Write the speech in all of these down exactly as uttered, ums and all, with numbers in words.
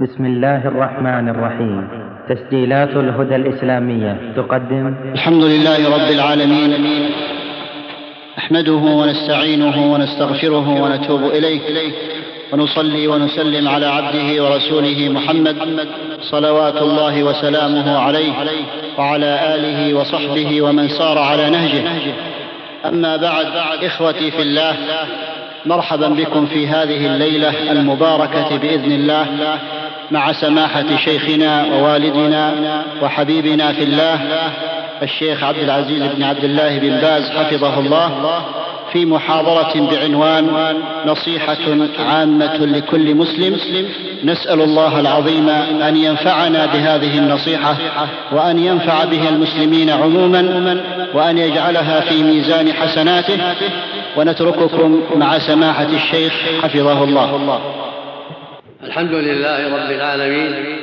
بسم الله الرحمن الرحيم. تسجيلات الهدى الإسلامية تقدم الحمد لله رب العالمين، نحمده ونستعينه ونستغفره ونتوب إليه، ونصلي ونسلم على عبده ورسوله محمد صلوات الله وسلامه عليه وعلى آله وصحبه ومن سار على نهجه. أما بعد، إخوتي في الله، مرحبا بكم في هذه الليلة المباركة بإذن الله مع سماحة شيخنا ووالدنا وحبيبنا في الله الشيخ عبد العزيز بن عبد الله بن باز حفظه الله، في محاضرة بعنوان نصيحة عامة لكل مسلم. نسأل الله العظيم أن ينفعنا بهذه النصيحة، وأن ينفع بها المسلمين عموما، وأن يجعلها في ميزان حسناته. ونترككم مع سماحة الشيخ حفظه الله. الحمد لله رب العالمين،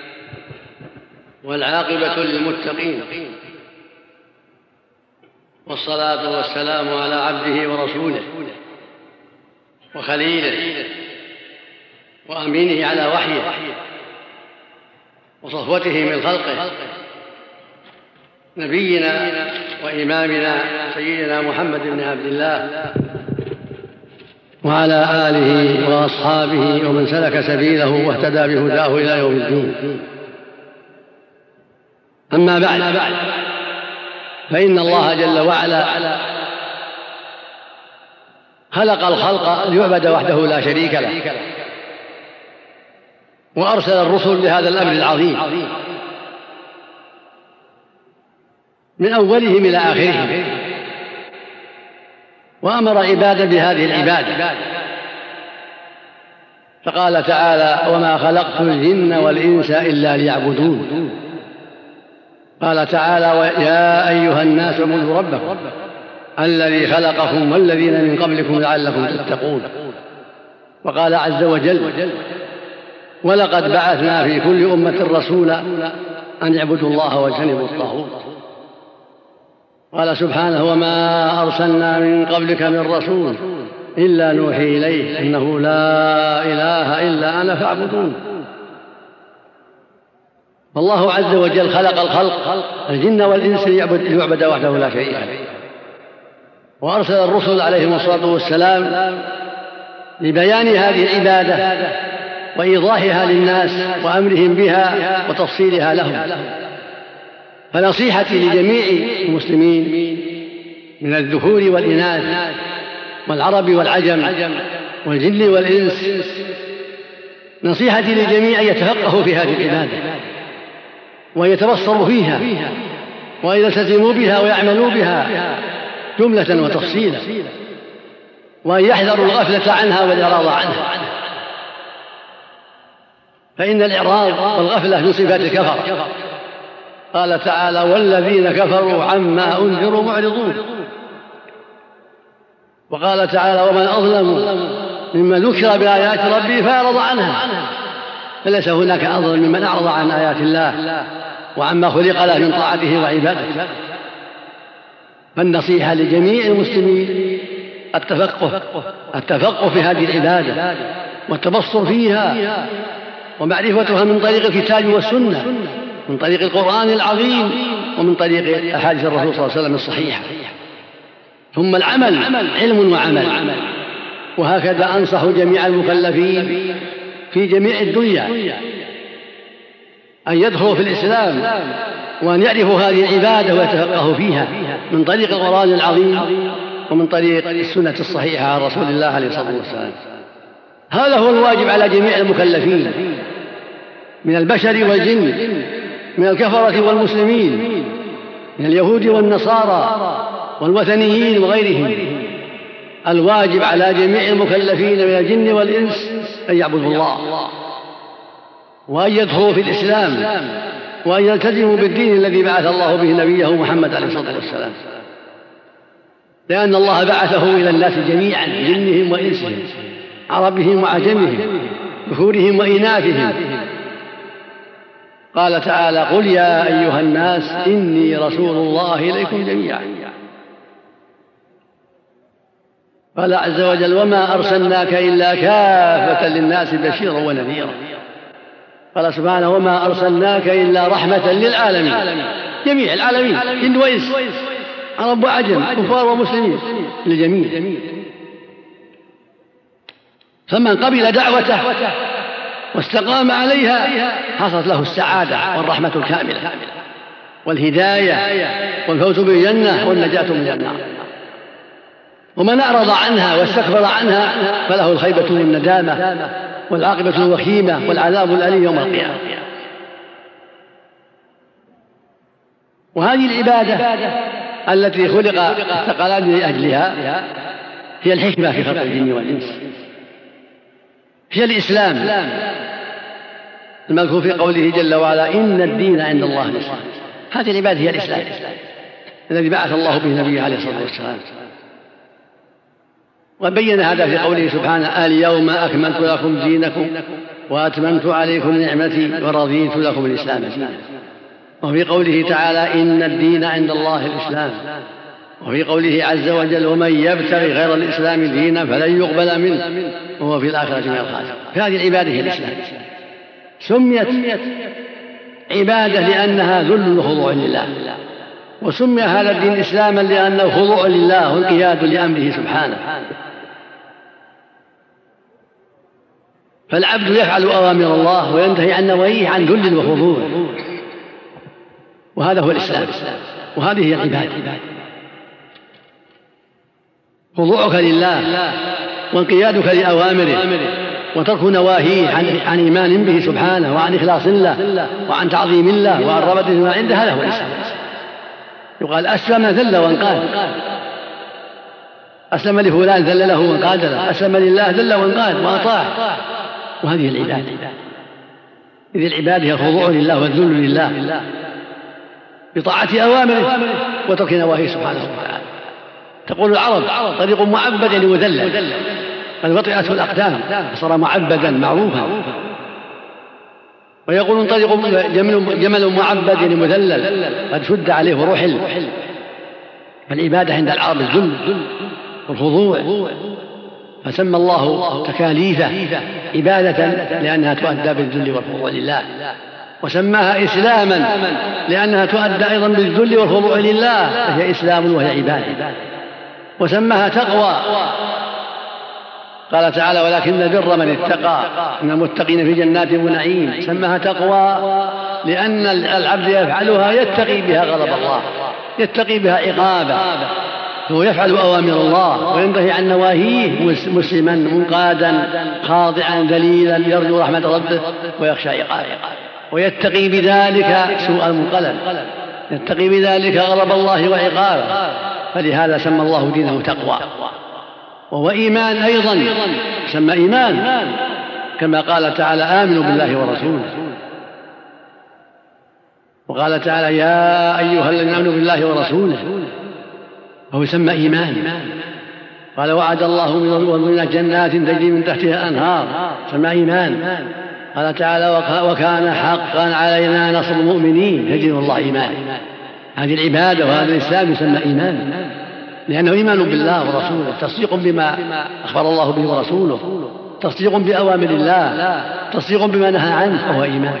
والعاقبة للمتقين، والصلاة والسلام على عبده ورسوله وخليله وأمينه على وحيه وصفوته من خلقه، نبينا وإمامنا سيدنا محمد بن عبد الله وعلى آله وأصحابه ومن سلك سبيله واهتدى بهداه إلى يوم الدين. أما بعد، فإن الله جل وعلا خلق الخلق ليعبد وحده لا شريك له، وأرسل الرسل لهذا الأمر العظيم من أولهم إلى آخرهم، وأمر عبادا بهذه العبادة، فقال تعالى: وما خلقت الجن والإنس إلا ليعبدون. قال تعالى: يا أيها الناس اعبدوا ربكم الذي خلقكم والذين من قبلكم لعلكم تتقون. وقال عز وجل: ولقد بعثنا في كل أمة رسولا أن اعبدوا الله واجتنبوا الطاغوت. قال سبحانه: وما أرسلنا من قبلك من رسول إلا نوحي إليه أنه لا إله إلا أنا فاعبدون. فالله عز وجل خلق الخلق الجن والإنس ليعبد وحده لا شريك له، وأرسل الرسل عليهم الصلاة والسلام لبيان هذه العبادة وإيضاحها للناس وأمرهم بها وتفصيلها لهم. فنصيحتي لجميع المسلمين من الذكور والإناث والعرب والعجم والجن والإنس، نصيحتي للجميع أن يتفقهوا في هذه العبادة ويتبصروا فيها ويلتزموا بها ويعملوا بها جملة وتفصيلا، وأن يحذروا الغفلة عنها والإعراض عنها، فإن الإعراض والغفلة من صفات الكفر. قال تعالى: والذين كفروا عما أنذروا معرضون. وقال تعالى: ومن أظلم ممن ذكر بآيات ربه فأعرض عنها. فليس هناك أظلم ممن أعرض عن آيات الله وعما خلق له من طاعته وعبادته. فالنصيحة لجميع المسلمين التفقه التفقه في هذه العبادة والتبصر فيها ومعرفتها من طريق الكتاب والسنة، من طريق القرآن العظيم ومن طريق أحاديث الرسول صلى الله عليه وسلم الصحيحة. ثم العمل، علم وعمل. وهكذا أنصح جميع المكلفين في جميع الدنيا أن يدخلوا في الإسلام وأن يعرفوا هذه العبادة ويتفقهوا فيها من طريق القرآن العظيم ومن طريق السنة الصحيحة عن رسول الله عليه الصلاة والسلام. هذا هو الواجب على جميع المكلفين من البشر والجن، من الكفرة والمسلمين، من اليهود والنصارى والوثنيين وغيرهم. الواجب على جميع المكلفين من الجن والإنس أن يعبدوا الله وأن يدخلوا في الإسلام وأن يلتزموا بالدين الذي بعث الله به نبيه محمد عليه الصلاة والسلام، لأن الله بعثه إلى الناس جميعا، جنهم وإنسهم، عربهم وعجمهم، ذكورهم وإناثهم. قال تعالى: قل يا أيها الناس إني رسول الله إليكم جميعا. قال عز وجل: وما أرسلناك إلا كافة للناس بشيرا ونذيرا. قال سبحانه وما أرسلناك إلا رحمة للعالمين، جميع العالمين جن وإنس، عرب وعجم، كفار ومسلمين، للجميع. فمن قبل دعوته واستقام عليها حصلت له السعادة والرحمة الكاملة والهداية والفوز بالجنة والنجاة من النار. ومن أعرض عنها واستكبر عنها فله الخيبة والندامة والعاقبة الوخيمة والعذاب الأليم يوم القيامة. وهذه العبادة التي خلق الثقلان لأجلها هي الحكمة في خلق الجن والإنس، هي الإسلام المذكور في قوله جل وعلا إن الدين عند الله الإسلام. هذه العبادة هي الإسلام الذي بعث الله به نبيه عليه الصلاة والسلام، وبين هذا في قوله سبحانه اليوم أكملت لكم دينكم وأتممت عليكم نعمتي ورضيت لكم الإسلام دينا. وفي قوله تعالى إن الدين عند الله الإسلام. وفي قوله عز وجل ومن يبتغي غير الإسلام دينا فلن يقبل منه وهو في الآخرة من الخاسرين. فهذه العبادة هي الإسلام، سميت عبادة لأنها ذل وخضوع لله، وسمي هذا الدين إسلاما لأنه خضوع لله وانقياد لأمره سبحانه. فالعبد يفعل أوامر الله وينتهي عن نواهيه عن ذل وخضوع، وهذا هو الإسلام، وهذه هي العبادة. خضوعك لله وانقيادك لأوامره وترك نواهيه عن, عن إيمان به سبحانه وعن إخلاص الله وعن تعظيم الله وعن رغبة ما عنده، هذا هو الإسلام. يقال أسلم ذل وانقاد، أسلم لفلان ذل له وانقاد له، أسلم لله ذل وانقاد وأطاع، وهذه العبادة. إذ العبادة هي الخضوع لله والذل لله بطاعة أوامره وترك نواهيه سبحانه وتعالى. تقول العرب طريق معبد يعني مذلل، قد وطئته الأقدام صار معبدا معروفا. ويقولون طريق جمل, جمل معبد يعني مذلل قد شد عليه ورحل. فالعبادة عند العرب الذل والخضوع، فسمى الله تكاليفه عبادة لأنها تؤدى بالذل والخضوع لله، وسماها إسلاما لأنها تؤدى أيضا بالذل والخضوع لله، فهي إسلام وهي عبادة. وسماها تقوى، قال تعالى ولكن البر من اتقى إن المتقين في جنات ونعيم. سماها تقوى لأن العبد يفعلها يتقي بها غضب الله، يتقي بها عقابه، هو يفعل أوامر الله وينتهي عن نواهيه مسلما منقادا خاضعا ذليلا يرجو رحمة ربه ويخشى عقابه، ويتقي بذلك سوء المنقلب، يتقي بذلك غضب الله وعقابه. فلهذا سمى الله دينه تقوى. وهو إيمان أيضا، سمى إيمان كما قال تعالى آمنوا بالله ورسوله. وقال تعالى يا أيها الذين آمنوا بالله ورسوله، وهو يسمى إيمان. قال وعد الله المؤمنين جنات تجري من تحتها أنهار، سمى إيمان. قال تعالى وكان حقا علينا نصر المؤمنين، يجزي الله إيمان. هذه العبادة وهذا الإسلام يسمى إيمان لأنه إيمان بالله ورسوله، تصديق بما أخبر الله به ورسوله، تصديق بأوامر الله، تصديق بما نهى عنه، فهو إيمان.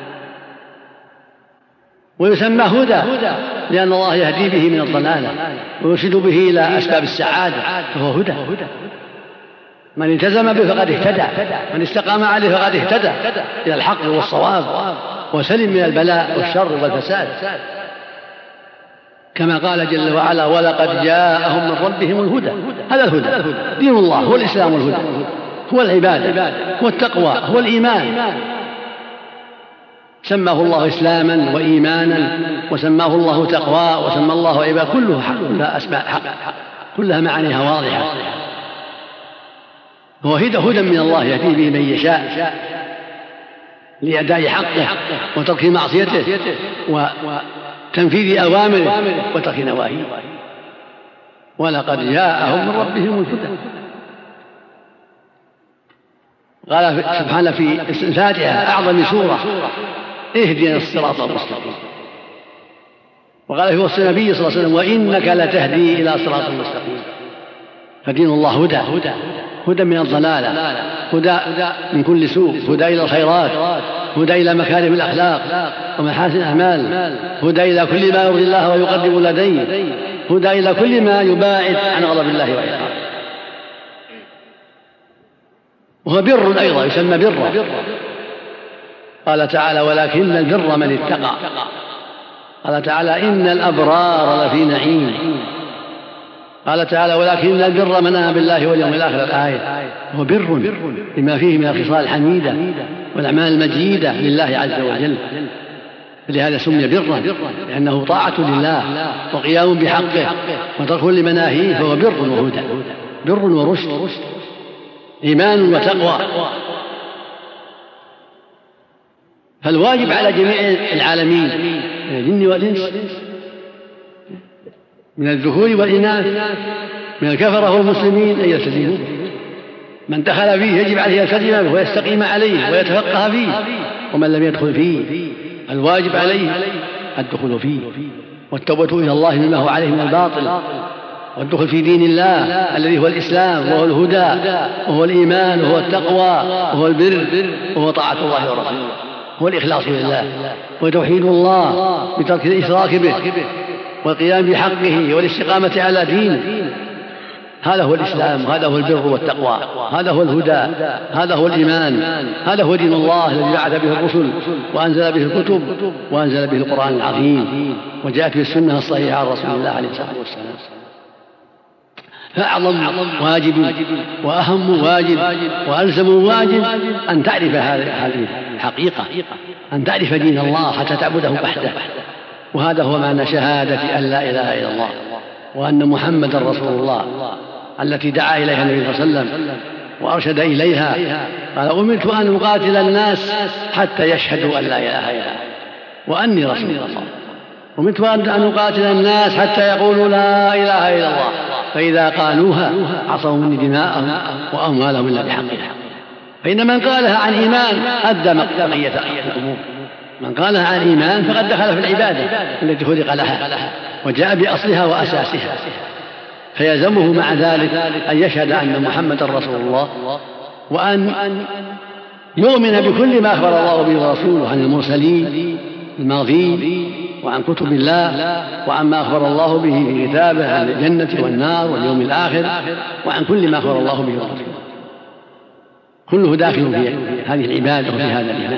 ويسمى هدى لأن الله يهدي به من الضلالة ويرشد به إلى أسباب السعادة، فهو هدى. من التزم به فقد اهتدى، من استقام عليه فقد اهتدى إلى الحق والصواب وسلم من البلاء والشر والفساد، كما قال جل وعلا ولقد جاءهم من ربهم الهدى. هذا الهدى دين الله، هو الإسلام، الهدى هو العبادة، هو التقوى، هو الإيمان. سماه الله إسلاما وإيمانا، وسماه الله تقوى، وسمى الله عبادة، كلها حق، كلها أسماء حق، كلها معانيها واضحة. هو هدى هدى من الله يهدي به من يشاء لأداء حقه وترك معصيته وتنفيذ أوامره وترك نواهيه. ولقد جاءهم من ربهم الهدى. قال سبحانه في الفاتحة أعظم سورة اهدنا الصراط المستقيم. وقال في وصف النبي صلى الله عليه وسلم وإنك لتهدي إلى صراط مستقيم. فدين الله هدى، هدى من الضلالة، هدى من كل سوء، هدى إلى الخيرات، هدى إلى مكارم الأخلاق ومحاسن الأعمال، هدى إلى كل ما يرضي الله ويقرب لديه، هدى إلى كل ما يباعد عن غضب الله وعقابه. وهو بر أيضا يسمى برا. قال تعالى ولكن البر من اتقى. قال تعالى إن الأبرار لفي نعيم. قال تعالى ولكن البر من آمن بالله واليوم الآخر الآية. هو بر بما فيه من الخصال الحميدة والأعمال المجيدة لله عز وجل، لهذا سمي برا لأنه طاعة لله وقيام بحقه وترك لمناهيه، فهو بر وهدى، بر ورشد، إيمان وتقوى. فالواجب على جميع العالمين من الجن والإنس، من الذكور والإناث، من الكفرة والمسلمين أن يلتزموا. من دخل فيه يجب عليه أن يلتزم ويستقيم عليه ويتفقه فيه، ومن لم يدخل فيه الواجب عليه الدخول فيه والتوبة إلى الله مما هو عليه من الباطل، والدخول في دين الله الذي هو الإسلام وهو الهدى وهو الإيمان وهو التقوى وهو البر وهو طاعة الله ورسوله، هو الإخلاص لله وتوحيد الله بترك الإشراك به والقيام بحقه والاستقامة على دينه. هذا هو الإسلام، هذا هو البر والتقوى، هذا هو الهدى، هذا هو الإيمان، هذا هو دين الله الذي بعث به الرسل وأنزل به الكتب وأنزل به القرآن العظيم وجاءت به السنة الصحيحة عن رسول الله عليه الصلاة والسلام. فأعظم واجب وأهم واجب وألزم واجب أن تعرف هذه الحقيقة، أن تعرف دين الله حتى تعبده وحده. وهذا هو معنى شهادة أن لا إله إلا الله وأن محمد رسول الله التي دعا إليها النبي صلى الله عليه وسلم وأرشد إليها. قال أمرت أن أقاتل الناس حتى يشهدوا أن لا إله إلا الله وأني رسول الله. أمرت أن أقاتل الناس حتى يقولوا لا إله إلا الله، فإذا قالوها عصوا مني دماءهم وأموالهم إلا بحقها. فإن من قالها عن إيمان أدى بقية الأمور، من قالها عن إيمان فقد دخل في العبادة التي خلق لها وجاء بأصلها وأساسها، فيلزمه مع ذلك أن يشهد أن محمدا رسول الله، وأن يؤمن بكل ما أخبر الله به ورسوله عن المرسلين الماضين وعن كتب الله وعما أخبر الله به في كتابه عن الجنة والنار واليوم الآخر وعن كل ما أخبر الله به ورسوله، كله داخل في هذه العبادة وفي هذا الإيمان.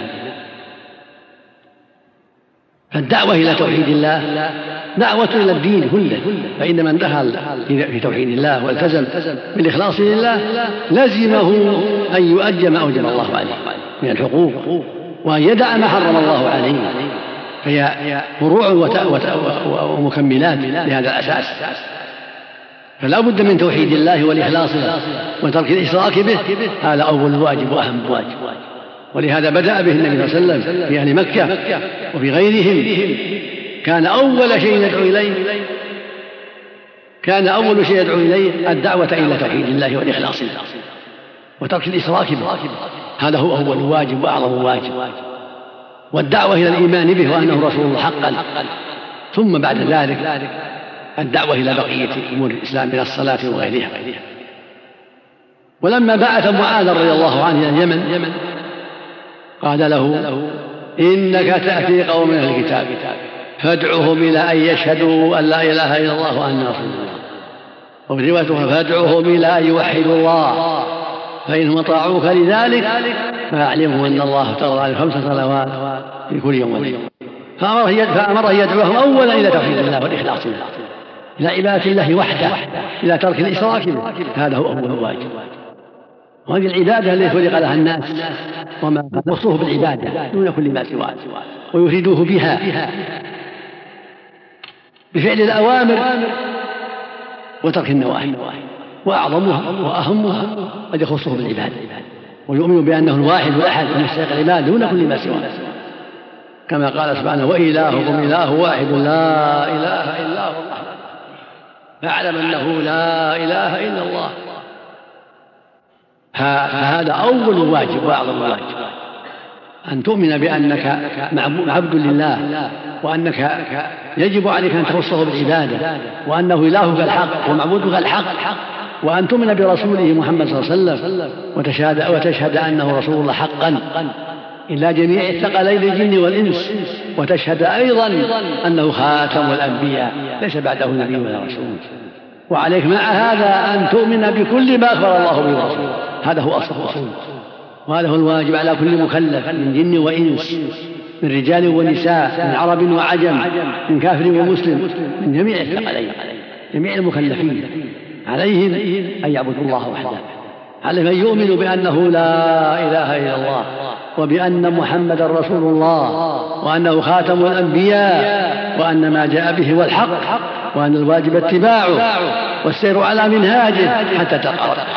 فالدعوة إلى توحيد الله دعوة إلى الدين كله، فإن من دخل في توحيد الله والتزم بالإخلاص لله لزمه أن يؤدي ما أوجب الله عليه من الحقوق وأن يدع ما حرم الله عليه، فهي فروع ومكملات لهذا الأساس. فلا بد من توحيد الله والإخلاص له وترك الإشراك به، هذا أول واجب وأهم واجب. ولهذا بدأ به النبي صلى الله عليه وسلم في أهل مكة وفي غيرهم. كان أول شيء يدعو إليه كان أول شيء يدعو إليه الدعوة إلى توحيد الله والإخلاص له وترك الإشراك به، هذا هو أول واجب وأعظم واجب، والدعوة إلى الإيمان به وأنه رسول الله حقا، ثم بعد ذلك الدعوة إلى بقية أمور الإسلام من الصلاة وغيرها. ولما بعث معاذ رضي الله عنه إلى اليمن قال له إنك تأتي قوم من أهل الكتاب فادعوهم إلى أن يشهدوا أن لا إله إلا الله وأن رسول الله، وفي رواية فادعوهم إلى أن يوحدوا الله، فإنهم أطاعوك لذلك فأعلمهم أن الله افترض عليهم خمس صلوات في كل يوم وليلة. فأمر أن يدعوهم أولا إلى توحيد الله والإخلاص له، إلى عبادة الله وحده، إلى ترك الإشراك به، هذا هو أول واجب. وهذه العبادة التي خلق لها الناس وما وصوه بالعبادة دون كل ما سواه، ويفيدوه بها بفعل الأوامر وترك النواهي، وأعظمها وأهمها قد يخصه بالعبادة، ويؤمن بأنه الواحد الأحد المستحق العبادة دون كل ما سواه، كما قال سبحانه وإلهكم إله واحد لا إله إلا هو فاعلم أنه لا إله إلا الله. فهذا أول واجب وأعظم واجب، أن تؤمن بأنك عبد لله، وأنك يجب عليك أن تخصه بالعبادة، وأنه إلهك الحق ومعبودك الحق، وأن تؤمن برسوله محمد صلى الله عليه وسلم وتشهد, وتشهد أنه رسول الله حقا، إلى جميع الثقلين الجن والإنس، وتشهد أيضا أنه خاتم الأنبياء ليس بعده نبي ولا رسول. وعليك مع هذا أن تؤمن بكل ما أخبر الله به ورسوله، هذا هو أصل الأصول، وهذا هو الواجب على كل مكلف من جن وإنس، من رجال ونساء، من عرب وعجم، من كافر ومسلم، من جميع الثقلين، جميع المكلفين عليهم أن يعبدوا الله وحده، عليهم أن يؤمنوا بأنه لا إله إلا الله، وبأن محمدا رسول الله، وأنه خاتم الأنبياء، وأن ما جاء به هو الحق، وأن الواجب اتباعه والسير على منهاجه حتى تلقى ربك.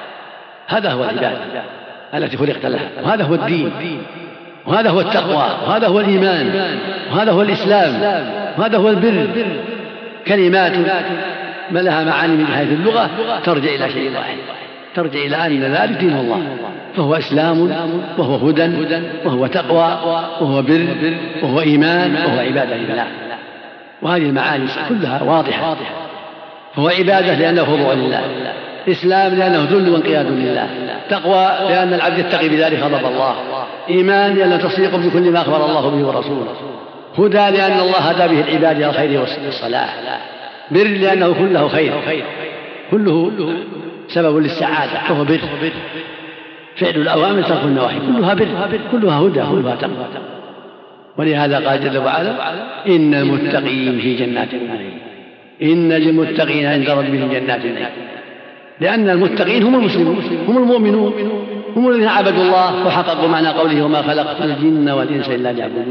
هذا هو العبادة التي خلقت لها، وهذا هو الدين، وهذا هو التقوى، وهذا هو الإيمان، وهذا هو الإسلام، وهذا هو البر. كلمات ما لها معاني من جهة اللغة ترجع إلى شيء واحد، ترجع إلى أن ذلك دين الله، فهو إسلام، وهو هدى، وهو تقوى، وهو بر، وهو إيمان، وهو عبادة لله. وهذه المعاني كلها واضحة. فهو عبادة لأنه خضوع لله، إسلام لأنه ذل وانقياد لله، تقوى لأن العبد يتقي بذلك غضب الله، إيمان لأنه تصديق بكل ما أخبر الله به ورسوله، هدى لأن الله هدى به العباد إلى الخير والصلاح، بر لأنه كله خير، كله سبب للسعادة، فهو بر، فعل الأوامر ترك النواهي، كلها بر، كلها هدى، كلها تقوى. ولهذا قال جل وعلا: إن المتقين في جنات النعيم، إن للمتقين عند ربهم جنات النعيم، لأن المتقين هم المسلمون، هم المؤمنون، هم الذين عبدوا الله وحققوا معنى قوله: وما خلقت الجن والإنس إلا ليعبدون،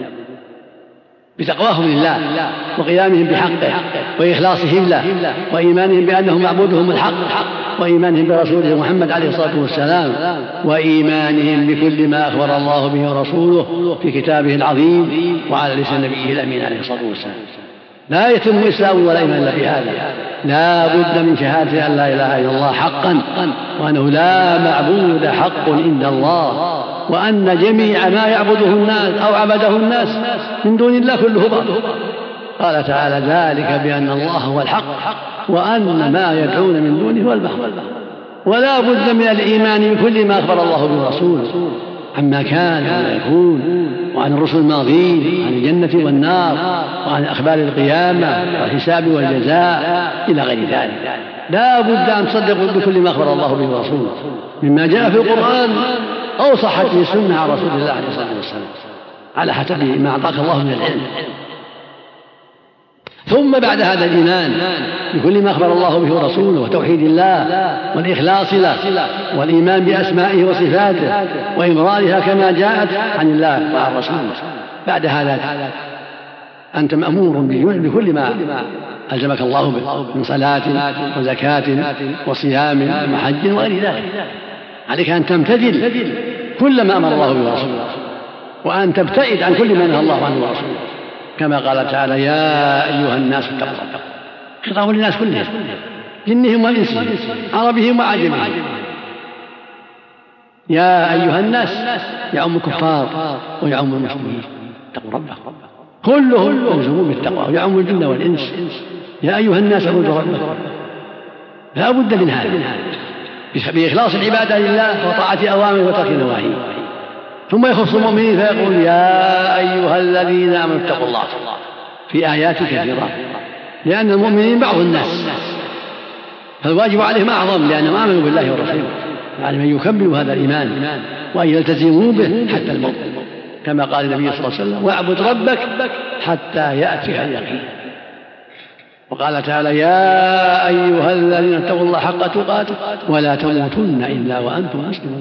بتقواهم لله وقيامهم بحقه وإخلاصهم له وإيمانهم بأنه معبودهم الحق وإيمانهم برسوله محمد عليه الصلاة والسلام وإيمانهم بكل ما أخبر الله به ورسوله في كتابه العظيم وعلى لسان نبيه الأمين عليه الصلاة والسلام. لا يتم إسلام ولا إيمان إلا بهذا، لا بد من شهادة أن لا إله إلا الله حقا، وأنه لا معبود حق إلا الله، وأن جميع ما يعبده الناس أو عبده الناس من دون الله كله باطل. قال تعالى: ذلك بأن الله هو الحق وأن ما يدعون من دونه هو الباطل. ولا بد من الإيمان بكل ما أخبر الله به ورسوله عما كان وما يكون، وعن الرسل الماضين، عن الجنة والنار، وعن أخبار القيامة والحساب والجزاء إلى غير ذلك. لا بد أن تصدقوا بكل ما أخبر الله به ورسوله مما جاء في القرآن أو صحت به السنة عن رسول الله عليه الصلاة والسلام على حسب ما أعطاك الله من العلم. ثم بعد هذا الإيمان بكل ما أخبر الله به ورسوله وتوحيد الله والإخلاص له والإيمان بأسمائه وصفاته وإمرارها كما جاءت عن الله وعن رسوله، بعد هذا أنت مأمور بكل ما ألزمك الله به من صلاة وزكاة وصيام وحج وغير ذلك. عليك أن تمتثل كل ما أمر الله به ورسوله، وأن تبتعد عن كل ما نهى الله عنه ورسوله، كما قال تعالى: يا أيها الناس اتقوا ربكم. خطاب للناس كلهم، جنهم وإنسهم، عربهم وعجمهم. يا أيها الناس يعم الكفار ويعم المسلمين، اتقوا ربكم، كلهم ملزومون بالتقوى، ويعم الجن والإنس. يا أيها الناس اعبدوا ربكم، لا بد من هذا، بإخلاص العبادة لله وطاعة أوامره وترك نواهيه. ثم يخص المؤمنين فيقول: يا أيها الذين آمنوا اتقوا الله، في آيات كثيرة، لأن المؤمنين بعض الناس، فالواجب عليهم أعظم لأنهم آمنوا بالله ورسوله، عليهم أن يكملوا هذا الإيمان وأن يلتزموا به حتى الموت، كما قال النبي صلى الله عليه وسلم: واعبد ربك حتى يأتيك اليقين. وقال تعالى: يا أيها الذين اتقوا الله حق تقاته ولا تموتن إلا وأنتم مسلمون.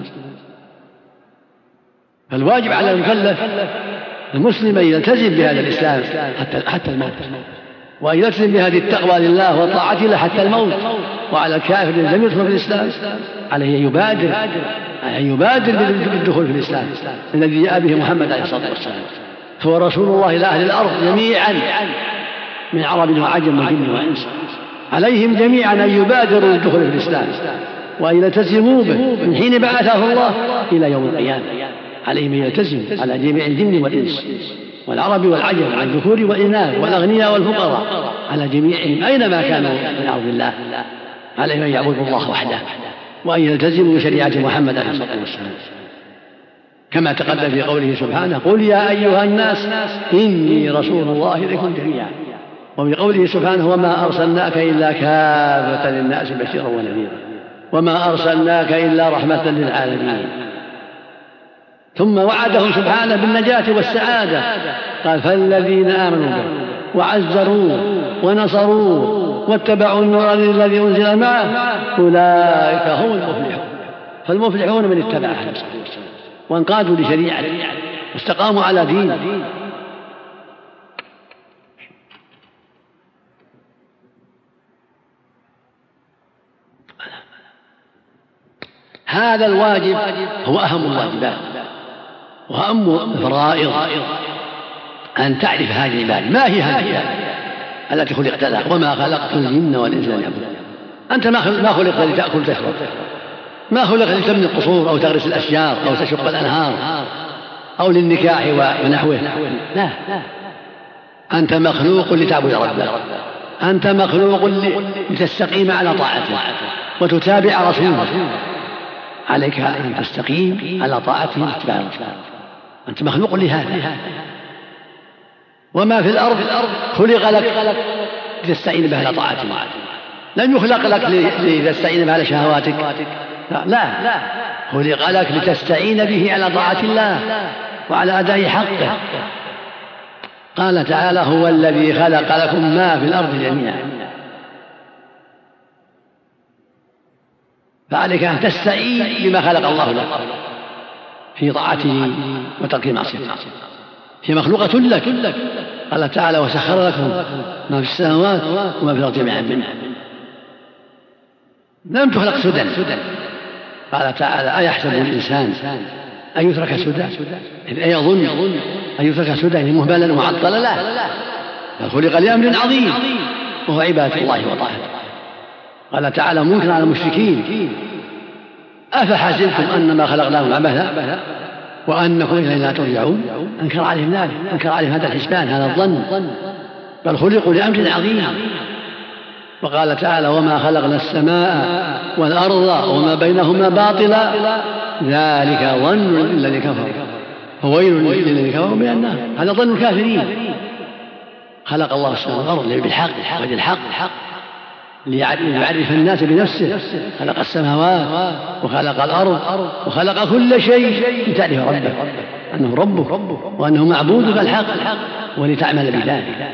فالواجب على المكلف المسلم أن يلتزم بهذا الإسلام حتى حتى الموت، وأن يلتزم بهذه التقوى لله وطاعته له حتى الموت. وعلى الكافر الذي لم يدخل في الإسلام عليه أن يبادر أن يبادر بالدخول في الإسلام الذي جاء به محمد عليه الصلاة والسلام، فهو رسول الله إلى أهل الأرض جميعا من عرب وعجم وجن وإنس، عليهم جميعا أن يبادروا بالدخول في الإسلام وأن يلتزموا به من حين بعثه الله إلى يوم القيامة. عليهم أن يلتزموا على جميع الجن والإنس والعرب والعجم والذكور والإناث والأغنياء والفقراء، على جميعهم أينما كانوا من أرض الله، عليهم أن يعبدوا الله وحده وأن يلتزموا بشريعة محمد عليه الصلاة والسلام. كما تقدم في قوله سبحانه: قل يا أيها الناس إني رسول الله إليكم جميعا. وفي قوله سبحانه: وما أرسلناك إلا كافة للناس بشيرا ونذيرا وما أرسلناك إلا رحمة للعالمين. ثم وعدهم سبحانه بالنجاة والسعادة، قال: فالذين آمنوا به وعزروه ونصروه واتبعوا النور الذي أنزل معه أولئك هم المفلحون. فالمفلحون من اتبعه وانقادوا لشريعته واستقاموا على دينه. هذا الواجب هو أهم الواجبات وأهم الفرائض، أن تعرف هذه العبادة. ما هي هذه العبادة التي خلقت لها؟ وما خلقت الجن والإنس ليعبدون. أنت ما خلقت لتأكل تشرب، ما خلقت لتبني القصور أو تغرس الأشجار أو تشق الأنهار أو للنكاح ونحوه. لا، أنت مخلوق لتعبد ربك، أنت مخلوق لتستقيم على طاعته وتتابع رسوله. عليك أن تستقيم على طاعته واتباع رسوله، أنت مخلوق لهذا. وما في الأرض خلق لك لتستعين به على طاعته، لم يخلق لك لتستعين به على شهواتك، لا، خلق لك لتستعين به على طاعة الله وعلى أداء حقه. قال تعالى: هو الذي خلق لكم ما في الأرض جميعا. فعليك أن تستعين بما خلق الله لك في طاعته وترك معصيته. هي مخلوقة لك. قال تعالى: وسخر لكم ما في السماوات وما في الأرض جميعا منه. لم تخلق سدى. قال تعالى: أيحسب الإنسان أن يترك سدى؟ أيظن أن يترك سدى مهملا ومعطلا؟ لا، بل خلق لأمر عظيم وهو عبادة الله وطاعته. قال تعالى منكرا على المشركين: أفحسبتم أنما خلقناهم عبثا وأنكم إلينا ترجعون؟ أنكر عليهم ذلك، أنكر عليهم هذا الحسبان، هذا الظن، بل خلقوا لأمر عظيم. وقال تعالى: وما خلقنا السماء والأرض وما بينهما باطلا ذلك ظن الذين كفروا فويل للذين كفروا من النار. هذا ظن الكافرين. خلق الله السماء والأرض بالحق وبالحق ليعرف الناس بنفسه. خلق السماوات وخلق الأرض وخلق كل شيء لتعرف ربك أنه ربك وأنه معبودك الحق ولتعمل بذلك.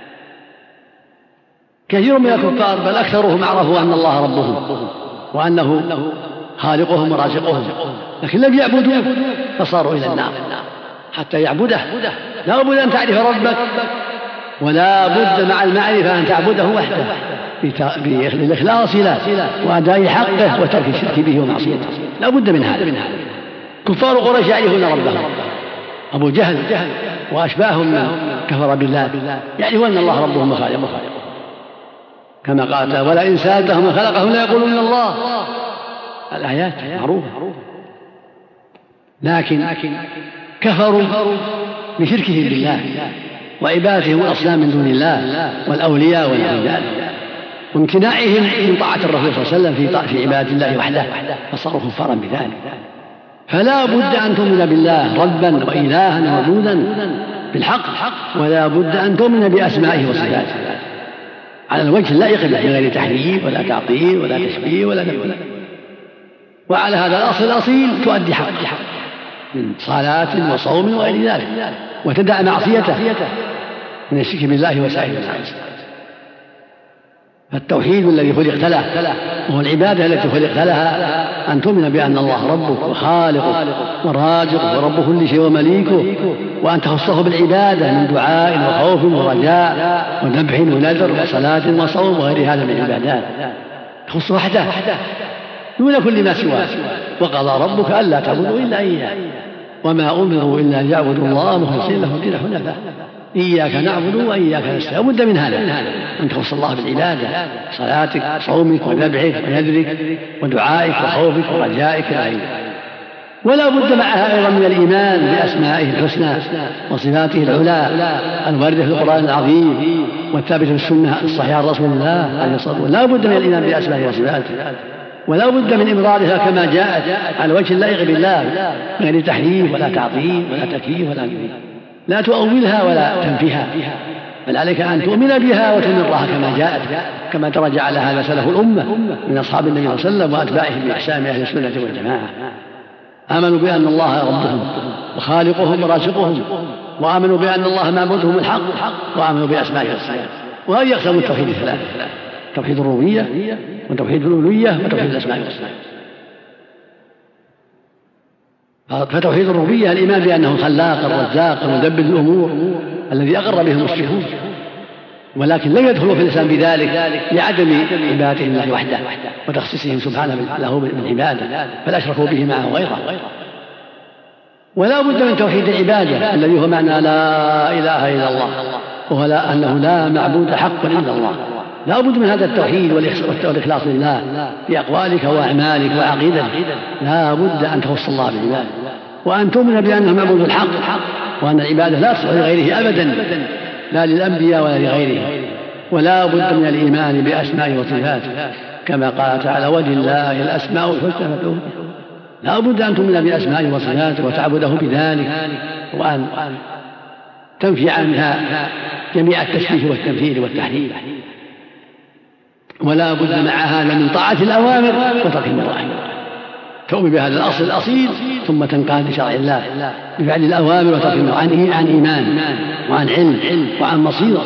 كثير من الكفار بل أكثرهم عرفوا أن الله ربهم وأنه خالقهم ورازقهم، لكن لم يعبدوه فصاروا إلى النار حتى يعبده. لا بد أن تعرف ربك، ولا بد مع المعرفة أن تعبده وحده بالإخلاص له وأداء حقه وترك الشرك به ومعصيته. لا بد من هذا. كفار قريش يعرفون ربهم، أبو جهل وأشباههم من كفر بالله يعرفون أن الله ربهم وخالقهم، كما قال: ولئن سألتهم من خلقهم لا يقولون الله. الآيات معروفة. لكن كفروا بشركهم بالله وعبادتهم الأصنام من دون الله والأولياء ونحو ذلك، وامتناعهم من طاعة الرسول صلى الله عليه وسلم في عبادة الله وحده، فصاروا كفارا بذلك. فلا بد أن تؤمن بالله ربا وإلها وجودا بالحق، ولا بد أن تؤمن بأسمائه وصفاته على الوجه اللائق به بغير تحريف ولا تعطيل ولا تشبيه ولا تمثيل. وعلى هذا الأصل الأصيل تؤدي حقه من صلاة وصوم وغير ذلك، وتدع معصيته من الشرك بالله وسائر المعاصي. فالتوحيد الذي خلقت له وهو العبادة التي خلقت لها أن تؤمن بأن الله ربك وخالقك ورازقك ورب كل شيء ومليكه، وأن تخصه بالعبادة من دعاء وخوف ورجاء وذبح ونذر وصلاة وصوم وغير هذا من العبادات، تخص وحده دون كل ما سواه. وقضى ربك ألا تعبدوا إلا إياه وما أمروا إلا أن يعبدوا الله مخلصين له الدين حنفاء إياك نعبد وإياك نستعين. بد من هذا، أن تخص الله بالعبادة، صلاتك صومك وذبحك ونذرك ودعائك وخوفك ورجائك وغيرك. ولا بد معها أيضا من الإيمان بأسمائه الحسنى وصفاته العلى الواردة في القرآن العظيم والثابتة في السنة الصحيحة عن رسول الله عليه الصلاة والسلام. لا بد من الإيمان بأسمائه وصفاته ولا بد من إبرارها كما جاءت على وجه اللائق بالله من غير تحريف ولا تعطيل ولا تكييف ولا تنفيذ. لا تؤولها ولا تنفيها، بل عليك أن تؤمن بها وتمرها كما جاءت، كما ترجع على هذا سلف الأمة من أصحاب النبي صلى الله عليه وسلم وأتباعهم بإحسان أهل السنة والجماعة. آمنوا بأن الله ربهم وخالقهم ورازقهم، وآمنوا بأن الله معبودهم الحق، وآمنوا بأسمائه الصفات. وهذه يقسم التوحيد الثلاث: توحيد الربوبية وتوحيد الألوهية وتوحيد الأسماء والصفات. فتوحيد الربوبية الإيمان بأنه الخلاق الرزاق المدبر الأمور الذي أقر به المشركون، ولكن لم يدخلوا في الإسلام بذلك لعدم عبادة الله وحده وتخصيصهم سبحانه له بالعبادة، بل أشركوا به معه غيره. ولا بد من توحيد العبادة الذي هو معنى لا إله إلا الله، وهو لا أنه لا معبود حق إلا الله. لا بد من هذا التوحيد والإخلاص لله في أقوالك وأعمالك وعقيدتك. لا بد أن تخص الله بالعبادة، وأن تؤمن بأنه معبود الحق، وأن العبادة لا تصلح لغيره أبدا، لا للأنبياء ولا لغيره. ولا بد من الإيمان بأسمائه وصفاته كما قال تعالى: ولله الأسماء الحسنى فادعوه بها. لا بد أن تؤمن بأسمائه وصفاته وتعبده بذلك، وأن تنفي عنها جميع التشبيه والتمثيل والتحريف. ولا بد مع هذا من طاعة الأوامر وترك النواهي. تؤمن بهذا الأصل الأصيل ثم تنقاد لشرع الله بفعل الأوامر وترك النواهي، عن إيمان وعن علم وعن مصيرة.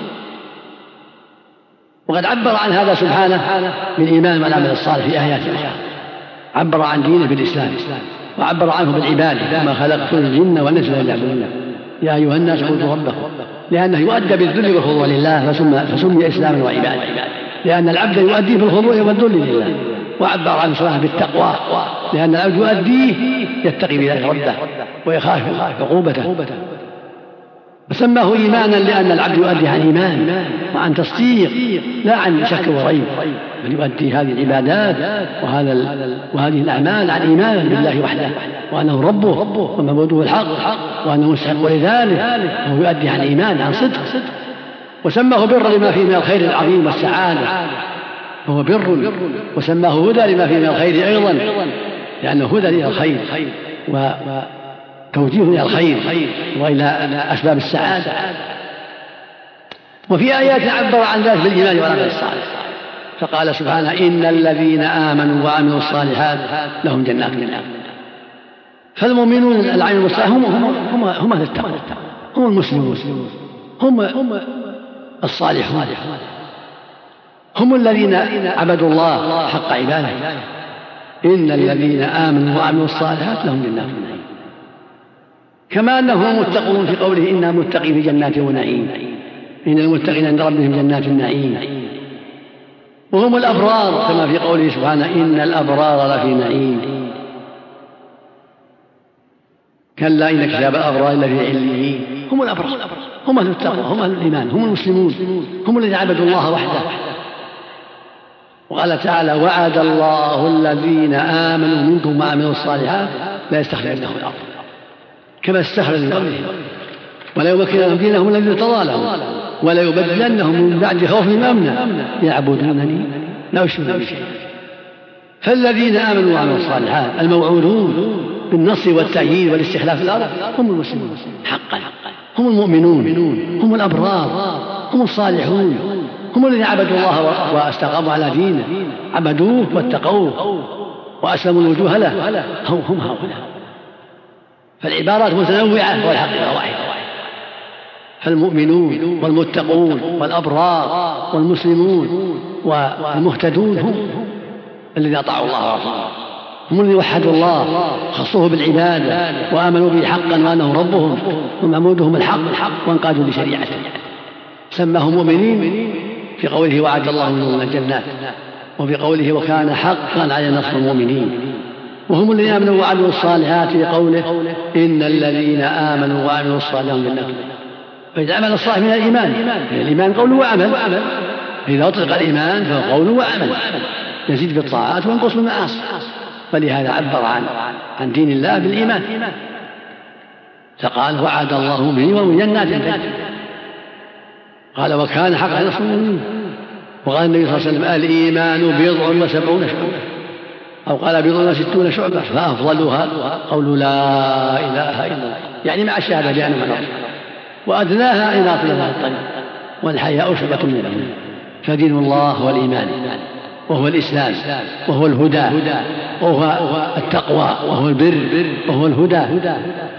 وقد عبر عن هذا سبحانه بالإيمان والعمل الصالح في آيات أخرى. عبر عن دينه بالإسلام، وعبر عنه بالعبادة: وما خلقت الجن والإنس إلا ليعبدون يا أيها الناس اعبدوا ربكم، لأنه يؤدى بالذل والخضوع لله فسمي إسلاما وعبادة، لأن العبد يؤديه بالخضوع والذل لله. وعبر عن صلاة بالتقوى، لأن العبد يؤديه يتقي بذلك ربه ويخاف عقوبته. وسماه إيمانا لأن العبد يؤدي عن إيمان وعن تصديق، لا عن شك وريب، بل يؤدي هذه العبادات وهذا وهذه الأعمال عن إيمان بالله وحده، وأنه ربه ومعبوده الحق، وأنه مستحق لذلك، وهو يؤدي عن إيمان عن صدق. وسماه بر لما فيه من الخير العظيم والسعادة، فهو بر. وسماه هدى لما فيه من الخير أيضا، لأنه هدى إلى الخير وتوجيه إلى الخير وإلى أسباب السعادة. وفي آيات عبر عن ذلك بالإيمان والعمل الصالح، فقال سبحانه: إن الذين آمنوا وعملوا الصالحات لهم جنات النعيم. فالمؤمنون العاملون الصالحات هم هم هم أهل التقوى، هم المسلمون، هم الصالحون، هم الذين عبدوا الله حق عباده. إن الذين آمنوا وعملوا الصالحات لهم جنات النعيم، كما أنهم متقون في قوله: إنا متقين في جنات ونعيم. إن المتقين عند ربهم جنات النعيم. وهم الأبرار كما في قوله سبحانه: إن الأبرار لفي نعيم. كلا إن كتاب الأبرار لفي عليين. هم الأبرار، هم أهل التقوى، هم أهل الإيمان، هم المسلمون، هم الذين عبدوا الله وحده. وقال تعالى: وعد الله الذين آمنوا منكم وعملوا الصالحات لا يستخلفنهم الأرض كما استخلف من قبلهم ولا يمكننهم دينهم الذي ارتضى لهم ولا يبدلنهم من بعد خوفهم أمنا يعبدونني لا يشركون بي شيئا. فالذين آمنوا وعملوا الصالحات الموعودون بالنصر والتأييد والاستخلاف في الأرض هم المسلمون حقا، هم المؤمنون، هم الأبرار، هم الصالحون، هم الذين عبدوا الله واستقاموا على دينه، عبدوه واتقوه وأسلموا الوجوه له، هم هم هؤلاء. فالعبارات متنوعة والحقيقة واحدة. فالمؤمنون والمتقون والأبرار والمسلمون والمهتدون هم الذين أطاعوا الله ورسوله، هم الذين وحدوا الله خصوه بالعبادة وآمنوا به حقا وأنه ربهم ومعبودهم الحق وانقادوا لشريعته. سماهم مؤمنين في قوله: وعد الله المؤمنين الجنات، وفي قوله: وكان حقا على نصر المؤمنين. وهم الذين آمنوا وعملوا الصالحات في قوله: إن الذين آمنوا وعملوا الصالحات جنات. فإذا عمل الصالح من الإيمان، الإيمان قول وعمل، إذا أطلق الإيمان فهو قول وعمل، يزيد بالطاعات وينقص بالمعاصي. فلهذا عبر عن عن دين الله بالإيمان، فقال: وعد الله المؤمنين وهم جنات تجري. قال: وكان حقا نصر المؤمنين. وقال النبي صلى الله عليه وسلم: الإيمان بضع وسبعون شعبة. أو قال بضعون ستون شعبة فأفضلها قول لا إله إلا الله، يعني مع الشهادة بأنه من الله، وأدناها إماطة الأذى الطريق، والحياء شعبة من الإيمان. فدين الله هو الإيمان، وهو الإسلام، وهو الهدى، وهو التقوى، وهو البر، وهو الهدى.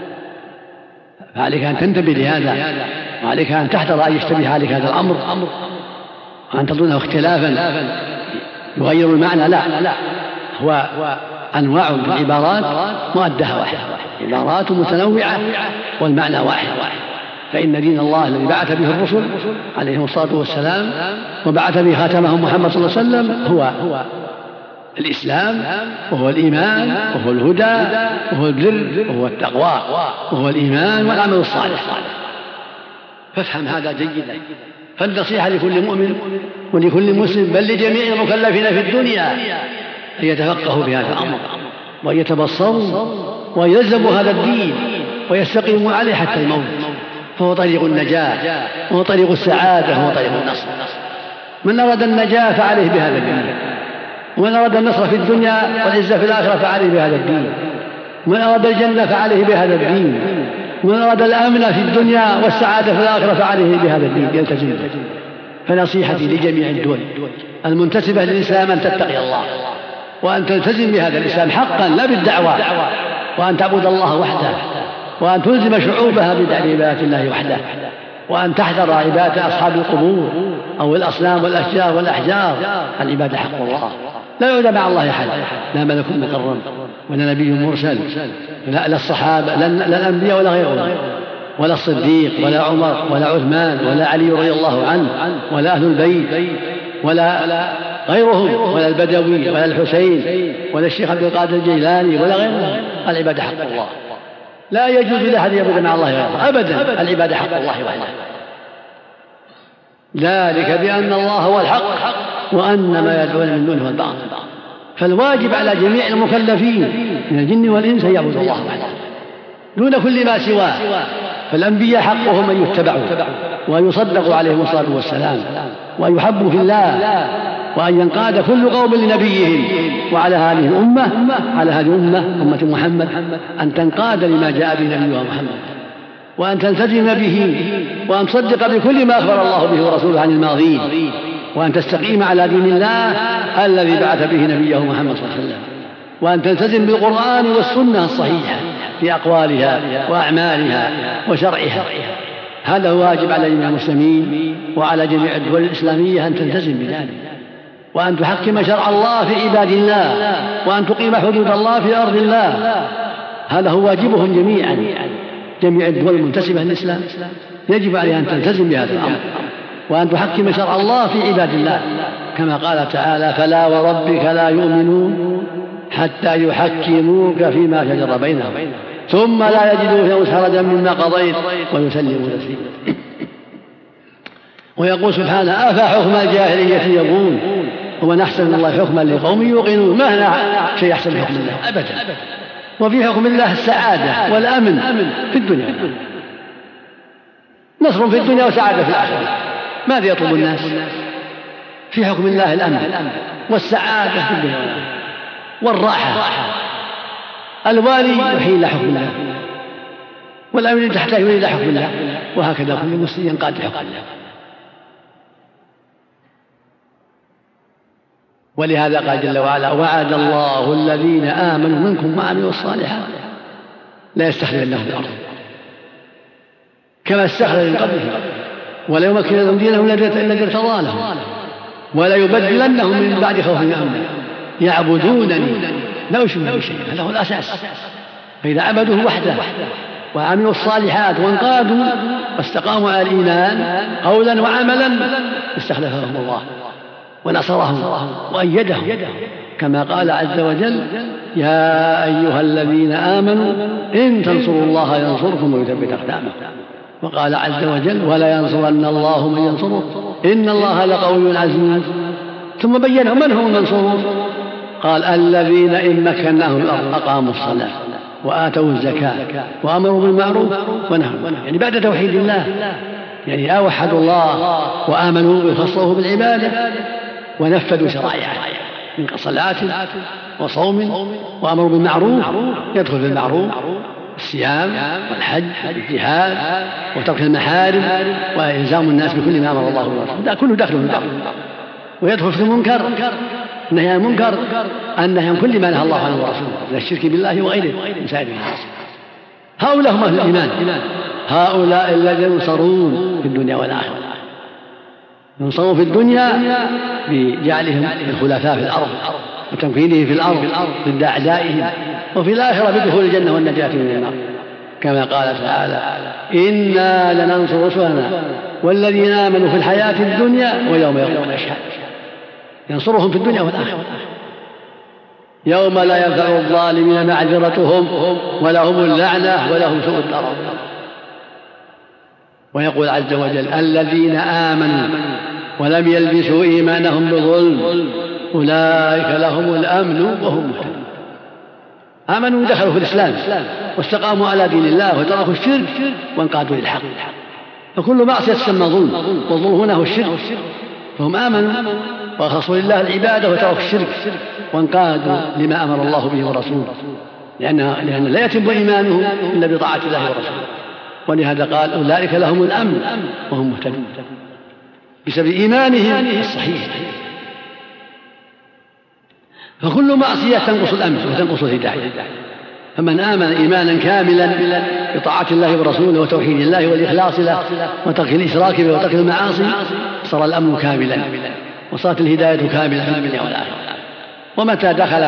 فعليك أن تنتبه لهذا، وعليك أن تحذر أن يشتبه عليك هذا الأمر، وأن تظنه اختلافا يغير المعنى. لا لا، هو أنواع من العبارات مؤدها واحد، عبارات متنوعة والمعنى واحد. فإن دين الله الذي بعث به الرسل عليهم الصلاة والسلام وبعث به خاتمهم محمد صلى الله عليه وسلم هو الإسلام، وهو الإيمان، وهو الهدى، وهو البر، وهو التقوى، وهو الإيمان والعمل الصالح. فافهم هذا جيدا. فالنصيحة لكل مؤمن ولكل مسلم بل لجميع المكلفين في الدنيا أن يتفقهوا في هذا الأمر، وأن يتبصروا ويلزموا هذا الدين ويستقيموا عليه حتى الموت، فهو طريق النجاة، وهو طريق السعادة، وهو طريق النصر. من أراد النجاة فعليه بهذا الدين، ومن أراد النصر في الدنيا والعزة في الآخرة فعليه بهذا الدين، ومن أراد الجنة فعليه بهذا الدين، ومن أراد الأمن في الدنيا والسعادة في الآخرة فعليه بهذا الدين يلتزم به. فنصيحتي لجميع الدول المنتسبة للإسلام أن تتقي الله، وأن تلتزم بهذا الإسلام حقا لا بالدعوة، وأن تعبد الله وحده، وأن تلزم شعوبها بعبادة الله وحده، وأن تحذر عبادة أصحاب القبور أو الأصنام والأشجار والأحجار. العبادة حق الله، لا يعود مع الله أحد، لا ملك مقرب ولا نبي مرسل، لا الصحابة لا الأنبياء ولا غيرهم، ولا الصديق ولا عمر ولا عثمان ولا علي رضي الله عنه ولا أهل البيت ولا غيرهم، ولا البدوي ولا الحسين ولا الشيخ عبد القادر الجيلاني ولا غيرهم. العبادة حق الله، لا يجوز لأحد يعبد مع الله غيره أبدا. العبادة حق الله وحده، ذلك بأن الله هو الحق وأن ما يدعون من دونه الباطل. فالواجب على جميع المكلفين من الجن والإنس أن يعبدوا الله وحده دون كل ما سواه. فالأنبياء حقهم أن يتبعوا وأن يصدقوا عليهم الصلاة والسلام، وأن يحبوا في الله، وأن ينقاد كل قوم لنبيهم. وعلى هذه الأمة على هذه الأمة أمة محمد أن تنقاد لما جاء به نبيها محمد، وأن تلتزم به، وأن تصدق بكل ما أخبر الله به ورسوله عن الماضين، وأن تستقيم على دين الله الذي بعث به نبيه محمد صلى الله عليه وسلم، وأن تلتزم بالقرآن والسنة الصحيحة في أقوالها وأعمالها وشرعها. هذا واجب على جميع المسلمين وعلى جميع الدول الإسلامية أن تلتزم بذلك، وأن تحكم شرع الله في عباد الله، وأن تقيم حدود الله في أرض الله. هذا هو واجبهم جميعا. جميع الدول المنتسبة للإسلام يجب عليها أن تلتزم بهذا الأمر، وأن تحكم شرع الله في عباد الله، كما قال تعالى: فلا وربك لا يؤمنون حتى يحكموك فيما شجر بينهم ثم لا يجدوا في أنفسهم حرجا مما قضيت ويسلموا تسليما. ويقول سبحانه: أفحكم الجاهلية يبغون ومن أحسن الله حكما لقوم يوقنون. ما هنا شيء أحسن من حكم الله أبدا. وفي حكم الله السعادة والأمن في الدنيا، نصر في الدنيا وسعادة في الآخرة. ماذا يطلب الناس؟ في حكم الله الأمن والسعادة في الدنيا والراحة. الوالي يحيي إلى حكم الله، والأمن تحتاج إلى حكم الله، وهكذا كل مسلم ينقاد لحكم الله. ولهذا قال جل وعلا: وعد الله الذين آمنوا منكم وعملوا الصالحات لا يستخلفنهم في الأرض كما استخلف من قبلهم ولا يمكن لهم دينهم الذي ارتضى لهم ولا يبدلنهم من بعد خوفهم أمنا يعبدونني لا يشركون بي شيئا. هذا هو الأساس. فإذا عبدوه وحده وعملوا الصالحات وانقادوا واستقاموا على الإيمان قولا وعملا استخلفهم الله ونصرهم وأيدهم، كما قال عز وجل: يا أيها الذين آمنوا إن تنصروا الله ينصركم ويثبت أقدامكم. وقال عز وجل: ولا ينصرن الله من ينصره إن الله لقوي عزيز. ثم بين من هم المنصورون، قال: الذين إن مكناهم الأرض أقاموا الصلاة وآتوا الزكاة وأمروا بالمعروف ونهوا، يعني بعد توحيد الله، يعني أوحدوا الله وآمنوا وخصوه بالعبادة ونفذوا شرائعه من صلاة وصوم وأمر بالمعروف يدخل في المعروف، الصيام والحج والجهاد وترك المحارم وإلزام الناس بكل ما أمر الله ورسوله، ده كله داخل في الداخل. ويدخل في المنكر، نهي عن المنكر النهي عن كل ما نهى الله عنه ورسوله من الشرك بالله وغيره من سائر الناس. هؤلاء هم أهل الإيمان، هؤلاء الذين ينصرون في الدنيا والآخرة، ينصرون في الدنيا بجعلهم الخلفاء في الأرض وتمكينهم في الأرض ضد أعدائهم، وفي الآخرة بدخول الجنة والنجاة من النار، كما قال تعالى: إنا لننصر رسلنا والذين آمنوا في الحياة الدنيا ويوم يقوم الأشهاد. ينصرهم في الدنيا والآخرة، يوم لا ينفع الظالمين معذرتهم ولهم اللعنة ولهم سوء الدار. ويقول عز وجل: الذين آمنوا ولم يلبسوا إيمانهم بظلم أولئك لهم الأمن وهم مهتدون. آمنوا دخلوا في الإسلام واستقاموا على دين الله وتركوا الشرك وانقادوا للحق، فكل معصية تسمى ظلم، والظلم هنا هو الشرك. فهم آمنوا وأخلصوا لله العبادة وتركوا الشرك وانقادوا لما أمر الله به ورسوله، لأن لأن لا يتم إيمانه إلا بطاعة الله ورسوله. ولهذا قال: أولئك لهم الأمن وهم مهتدون، بسبب إيمانهم الصحيح. فكل معصية تنقص الأمن وتنقص الهداية، فمن آمن إيمانا كاملا بطاعة الله ورسوله وتوحيد الله والإخلاص له وترك الإشراك به وترك المعاصي صار الأمن كاملا وصارت الهداية كاملة في الدنيا والآخرة. ومتى دخل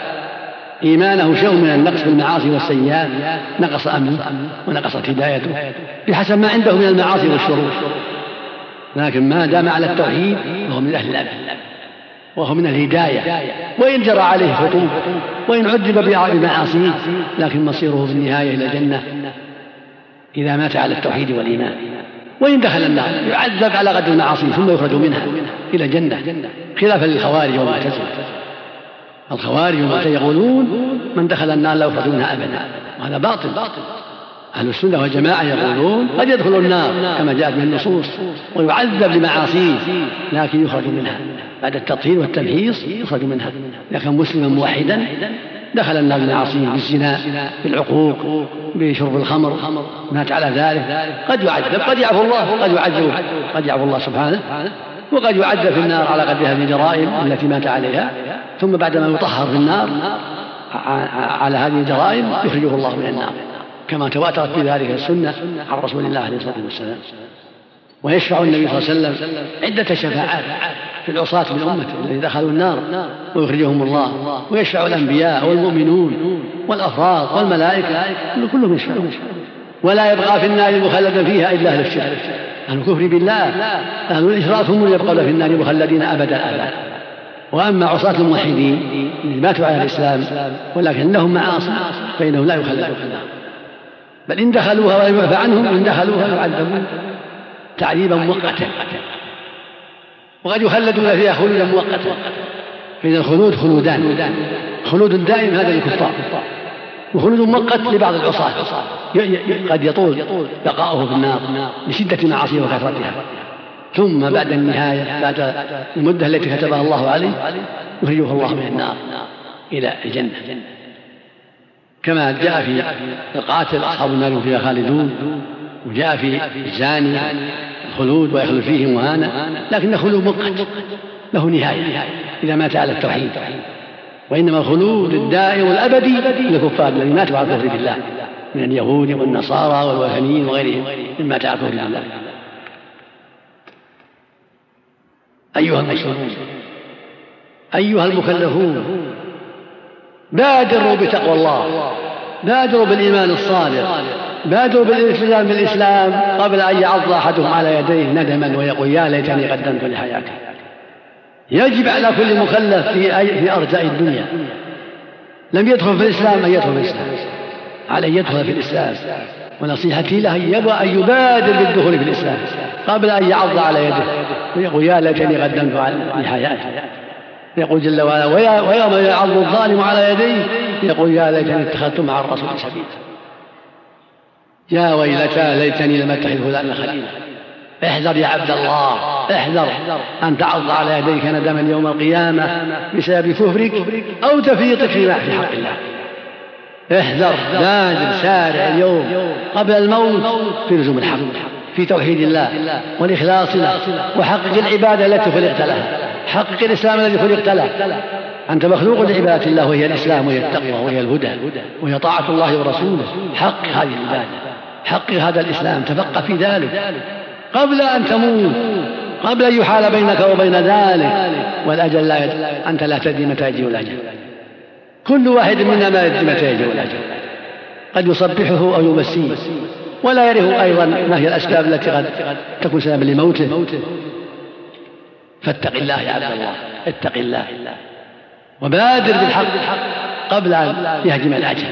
إيمانه شيء من النقص بالمعاصي والسيئات نقص أمنه ونقصت هدايته بحسب ما عنده من المعاصي والشرور. لكن ما دام على التوحيد فهو من أهل الأمن وهو من الهداية، وإن جرى عليه خطوب وإن عذب بمعاصيه لكن مصيره في النهاية إلى الجنة إذا مات على التوحيد والإيمان. وإن دخل النار يعذب على قدر المعاصي ثم يخرج منها إلى الجنة، خلافا للخوارج والمعتزلة. الخوارج والمعتزلة يقولون من دخل النار لا يخرج منها أبدا، وهذا باطل. أهل السنة والجماعة يقولون قد يدخل النار كما جاءت من النصوص ويعذب لمعاصيه لكن يخرج منها بعد التطهير والتمحيص، يخرج منها. لكن مسلما موحدا دخل النار بمعاصيه، بالزنا، بالعقوق، بشرب الخمر، مات على ذلك، قد يعذب، قد يعفو الله، قد يعذب، قد يعفو الله سبحانه، وقد يعذب في النار على قدر هذه الجرائم التي مات عليها، ثم بعدما يطهر في النار على هذه الجرائم يخرجه الله من النار، كما تواترت بذلك السنة عن رسول الله عليه الصلاة والسلام. ويشفع النبي صلى الله عليه وسلم عدة شفاعات في العصاة من أمته الذين دخلوا النار ويخرجهم الله، ويشفع الأنبياء والمؤمنون والأفراد والملائكة كلهم يشفعون. ولا يبقى في النار مخلدا فيها إلا أهل الشرك، أهل الكفر بالله، أهل الإشراك هم اللي يبقون في النار مخلدين أبدا أبدا. وأما عصاة الموحدين اللي ماتوا على الإسلام ولكنهم معاصي فإنهم لا يخلدون في النار، بل إن دخلوها ولم يعفى عنهم إن دخلوها يعذبون تعذيبا مؤقتا، وقد يخلدون فيها خلودا مؤقتا. فإن الخلود خلودان، خلود دائم هذا للكفار، وخلود مؤقت لبعض العصاة قد يطول بقاؤه في النار لشدة معاصيه وكثرتها، ثم بعد النهاية بعد المدة التي كتبها الله عليه يخرجه الله من النار إلى الجنة، كما جاء في القاتل أصحاب النار فيها خالدون، وجاء في الزاني الخلود ويخلد فيه مهانا، لكن خلود مؤقت له نهاية إذا مات على التوحيد. وإنما الخلود الدائم الأبدي للكفار الذين ماتوا على الكفر بالله من اليهود والنصارى والوثنيين وغيرهم من مات على الكفر بالله. أيها المسلمون، أيها المكلفون، بادروا بتقوى الله، بادروا بالإيمان الصادق، بادروا بالالتزام بالإسلام قبل أن يعض أحدهم على يديه ندما ويقول يا ليتني قدمت لحياتي. يجب على كل مكلف في أرجاء الدنيا لم يدخل في الإسلام أن يدخل في الإسلام، عليه يدخل في الإسلام. ونصيحتي له أن يبادر بالدخول في الإسلام قبل أن يعض على يده ويقول يا ليتني قدمت لحياتي. يقول جل وعلا ويوم يعض الظالم على يديه يقول يا ليتني اتخذت مع الرسول سبيلا، يا ويلتى ليتني لم اتخذ فلانا خليلا. احذر يا عبد الله، احذر أن تعض على يديك ندما يوم القيامة بسبب كفرك أو تفريطك في حق الله. احذر، بادر، سارع اليوم قبل الموت في لزوم الحق، في توحيد الله والإخلاص له، وحقق العبادة التي خلقت لها، حقق الإسلام الذي خلقت له. أنت مخلوق لعبادة الله، وهي الإسلام وهي التقوى وهي الهدى وهي طاعة الله ورسوله. حقق هذه العبادة، حقق هذا الإسلام، تفقه في ذلك قبل أن تموت، قبل أن يحال بينك وبين ذلك. والأجل لا يد... أنت لا تدري متى يجيء الأجل، كل واحد منا ما يدري متى يجيء الأجل، قد يصبحه أو يمسيه، ولا يعرف أيضا ما هي الأسباب التي قد تكون سببا لموته. فاتق الله يا عبد الله، اتق الله وبادر بالحق قبل أن يهجم الأجل.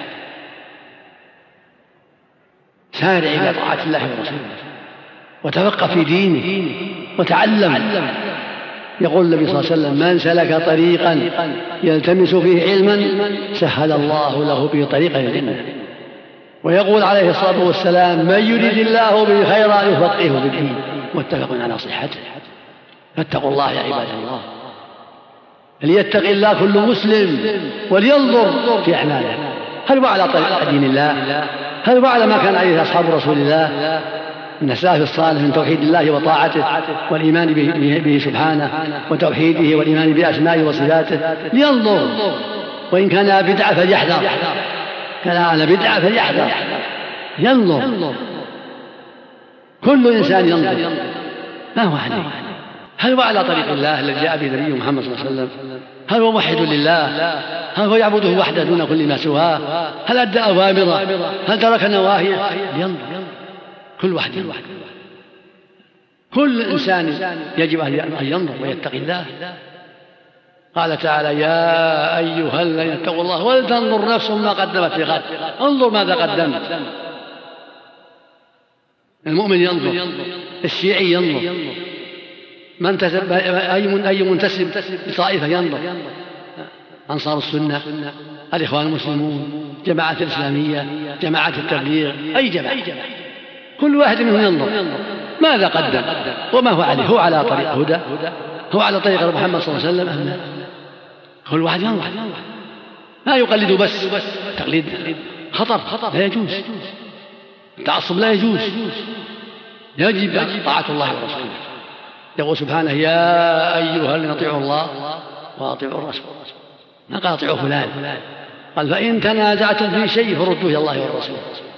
سارع إلى طاعة الله ورسوله وتفقه في دينه وتعلم. يقول النبي صلى الله عليه وسلم: من سلك طريقا يلتمس فيه علما سهل الله له به طريقا إلى الجنة. ويقول عليه الصلاة والسلام: من يريد الله به خيرا يفقهه في الدين. متفق على صحته. فاتقوا الله يا عباد الله، ليتق الله كل مسلم ولينظر في أعماله، هل هو على طريق دين الله؟ هل هو على ما كان عليه أصحاب رسول الله من السلف الصالح من توحيد الله وطاعته والإيمان به, به سبحانه وتوحيده والإيمان بأسمائه وصفاته؟ لينظر، وإن كان بدعة فليحذر، كان على بدعة فليحذر، ينظر. كل إنسان ينظر ما هو عليه، هل هو على طريق الله الذي جاء به نبيه محمد صلى الله عليه وسلم؟ هل هو موحد لله؟ هل هو يعبده وحده دون كل ما سواه؟ هل أدى أوامره؟ هل ترك نواهيه؟ ينظر كل واحد ينظر. كل إنسان يجب أن ينظر ويتقي الله. قال تعالى: يا أيها الذين اتقوا الله ولتنظر نفس ما قدمت لغد. انظر ماذا قدمت. المؤمن ينظر، الشيعي ينظر، من تسب أي منتسب لطائفة ينظر، أنصار السنة، الإخوان المسلمون، جماعة الإسلامية، جماعة التبليغ، أي جماعة، كل واحد منهم ينظر ماذا قدم وما هو عليه. هو على طريق هدى؟ هو على طريق محمد صلى الله عليه وسلم أم لا؟ كل واحد ينظر، لا يقلد بس، تقليد خطر، لا يجوز، التعصب لا يجوز، يجب طاعة الله ورسوله. يقول سبحانه: يا أيها الذين اطيعوا الله واطيعوا الرسول. ما قال اطيعوا فلان، قال: فإن تنازعتم في شيء فردوه إلى الله والرسول.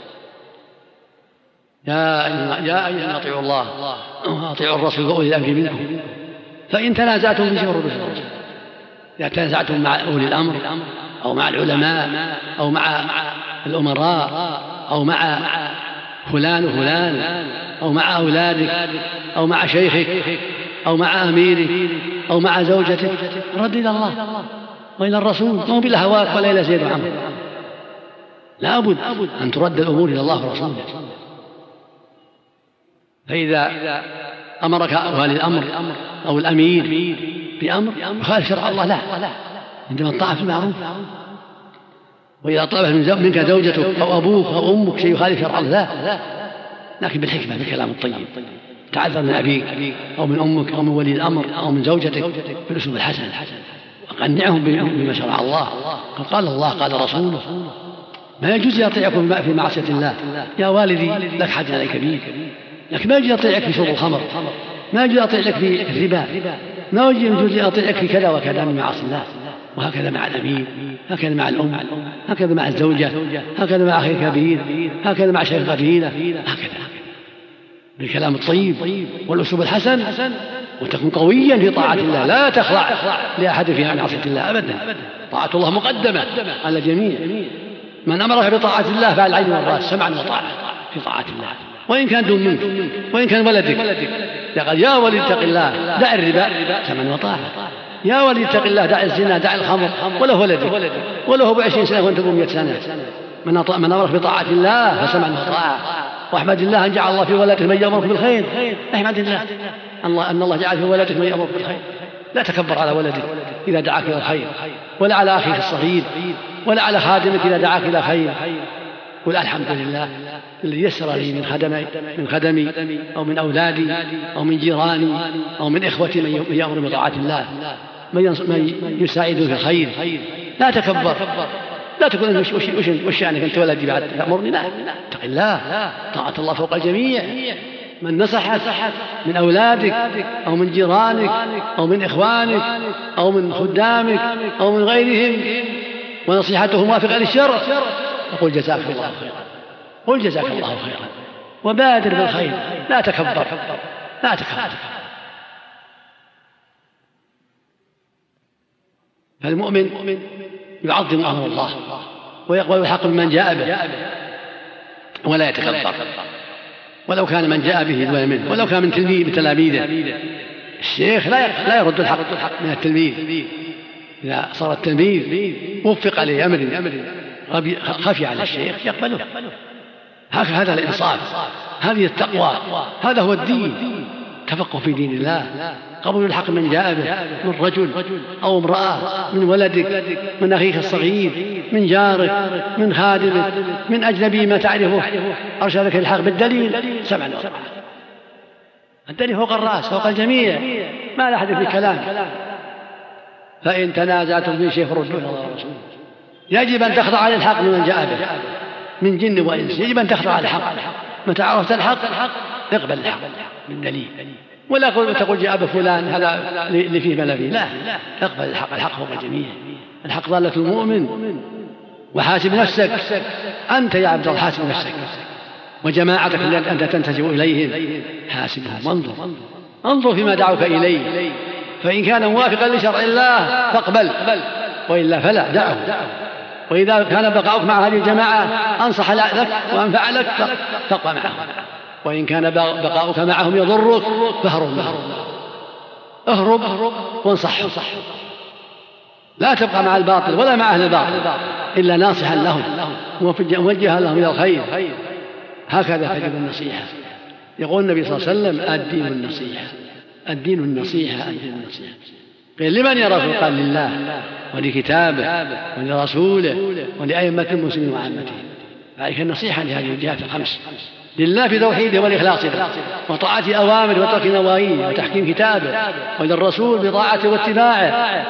يا أيها الذين اطيعوا الله واطيعوا الرسول وأولي الأمر منكم. فإن تنازعتم في شيء فردوه إلى الرسول. إذا تنازعتم مع أولي الأمر أو مع العلماء أو مع الأمراء أو مع فلان وفلان أو مع أولادك أو مع شيخك أو مع أميرك أو مع زوجتك، رد إلى الله وإلى الرسول، مو بالهواك ولا إلى زيد وعمر. لا بد أن ترد الأمور إلى الله ورسوله. فإذا أمرك ولي الأمر أو الأمير بأمر يخالف شرع الله، لا، عندما الطاعة في المعروف. وإذا طلب منك زوجتك أو أبوك أو أمك شيء يخالف شرع الله، لا، لكن بالحكمة، بالكلام الطيب. تعذر من أبيك أو من أمك أو من ولي الأمر أو من زوجتك بالأسلوب الحسن، وقنعهم بما شرع الله. قال الله قال رسوله. ما يجوز يطيعكم في معصية الله. يا والدي لك حد عليك كبير، لكن ما يجوز يطيعك في شرب الخمر، ما يجوز يطيعك في الربا، ما يجوز يطيعك في كذا وكذا من معاصي الله. وهكذا مع الأمير، هكذا مع الأم، هكذا مع الزوجة، هكذا مع أخي كبير، هكذا مع شيخ قبيلة، هكذا بالكلام الطيب والأسلوب الحسن، وتكون قويا في طاعة الله، لا تخضع لأحد في معصية الله أبدا. طاعة الله مقدمة على الجميع. من أمرك بطاعة الله فعلى العين والرأس، سمعا وطاعة في طاعة الله، وإن كان دون منك، وإن كان ولدك. يقول: يا ولي اتق الله دع الربا، سمعا وطاعة. يا ولي اتق الله دع الزنا، دع الخمر، وله ولدك وله بعشرين سنة وأنت بمئة سنة. من أمرك بطاعة الله فسمعا وطاعة. واحمد الله أن جعل الله في ولدك من يأمرك بالخير. احمد الله الله أن الله جعل في ولدك من يأمرك بالخير. لا تكبر على ولدك إذا دعاك إلى الخير، ولا على أخيك الصغير، ولا على خادمك إذا دعاك إلى خير. قل الحمد لله الذي يسر لي من خدمي من خدمي أو من أولادي أو من جيراني أو من إخوتي من يأمر بطاعة الله، من يساعده في الخير. لا تكبر، لا تقول وش وش وش يعني أنت ولدي بعد تأمرني؟ لا، اتق الله، طاعة الله فوق الجميع. من نصحك من أولادك أو من جيرانك أو من إخوانك أو من خدامك أو من غيرهم ونصيحته موافقة للشر، فقل جزاك الله خيرا، قل جزاك الله خيرا، وبادر بالخير، لا تكبر، لا تكبر. فالمؤمن يعظم أمر الله ويقبل الحق ممن جاء به ولا يتكبر، ولو كان من جاء به دون منه، ولو كان من تلميذ بتلاميذه. الشيخ لا لا يرد الحق من التلميذ، إذا صار التلميذ وفق لأمر خفي على الشيخ يقبله. هذا الإنصاف، هذه التقوى، هذا هو الدين، تفقه في دين الله، قبول الحق من جاء به من رجل أو امرأة، من ولدك، من أخيك الصغير، من جارك، من خادمك، من أجنبي ما تعرفه، أرشدك الحق بالدليل سمعا وطاعة. الدليل فوق الرأس، فوق الجميع، ما لا أحد في كلام. فإن تنازعتم في شيء فردوه إلى الله ورسوله. يجب أن تخضع للحق من جاء به من جن وإنس، يجب أن تخضع على الحق. متى عرفت الحق اقبل الحق من دليل، ولا تقول جاء بفلان هذا اللي فيه بلا فيه، لا، اقبل الحق، الحق فوق الجميع. الحق ضالة المؤمن. وحاسب نفسك أنت يا عبد الله، حاسب نفسك وجماعتك التي أنت تنتسب إليهم، حاسبهم، انظر انظر فيما دعوك إليه، فإن كان موافقا لشرع الله فاقبل، وإلا فلا دعه. وإذا كان بقاؤك مع هذه الجماعة أنصح لك وأنفع لك فابقى معهم، وإن كان بقاؤك معهم يضرك فاهرب معهم، اهرب وانصحهم. لا تبقى مع الباطل ولا مع أهل الباطل إلا ناصحا لهم وموجها لهم إلى الخير. هكذا تجب النصيحة. يقول النبي صلى الله عليه وسلم الدين النصيحة، الدين النصيحة، الدين النصيحة. قيل لمن يا رسول؟ قال لله ولكتابه ولرسوله ولأئمة المسلمين وعامتهم. فعليك النصيحة لهذه الجهات الخمس: لله في توحيده والإخلاص له، وطاعة أوامره وترك نواهيه، وتحكيم كتابه، وللرسول بطاعته واتباعه،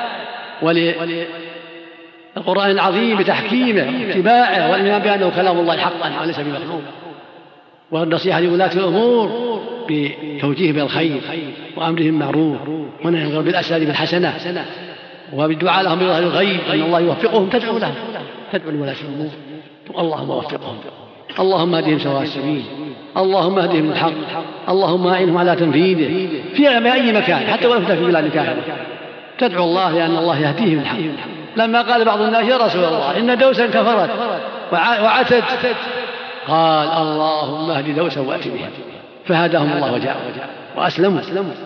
وللقرآن العظيم بتحكيمه واتباعه، والإيمان بأنه كلام الله حقا وليس بمخلوق، والنصيحة لولاة الأمور بتوجيه بالخير وأمرهم معروف ونهيهم بالأساليب الحسنة، وبالدعاء لهم بظاهر الغيب أن الله يوفقهم. تدعو لهم، تدعو لولاة الأمور، اللهم وفقهم، اللهم اهدهم سواء السبيل، اللهم اهدهم للحق، اللهم أعنهم على تنفيذه في أي مكان، حتى ولو في بلاد كافرة. تدعو الله لأن الله يهديهم للحق. لما قال بعض الناس يا رسول الله إن دوسا كفرت وعتت، قال اللهم اهد دوسا وأت بهم، فهداهم الله وجاءوا وأسلموا.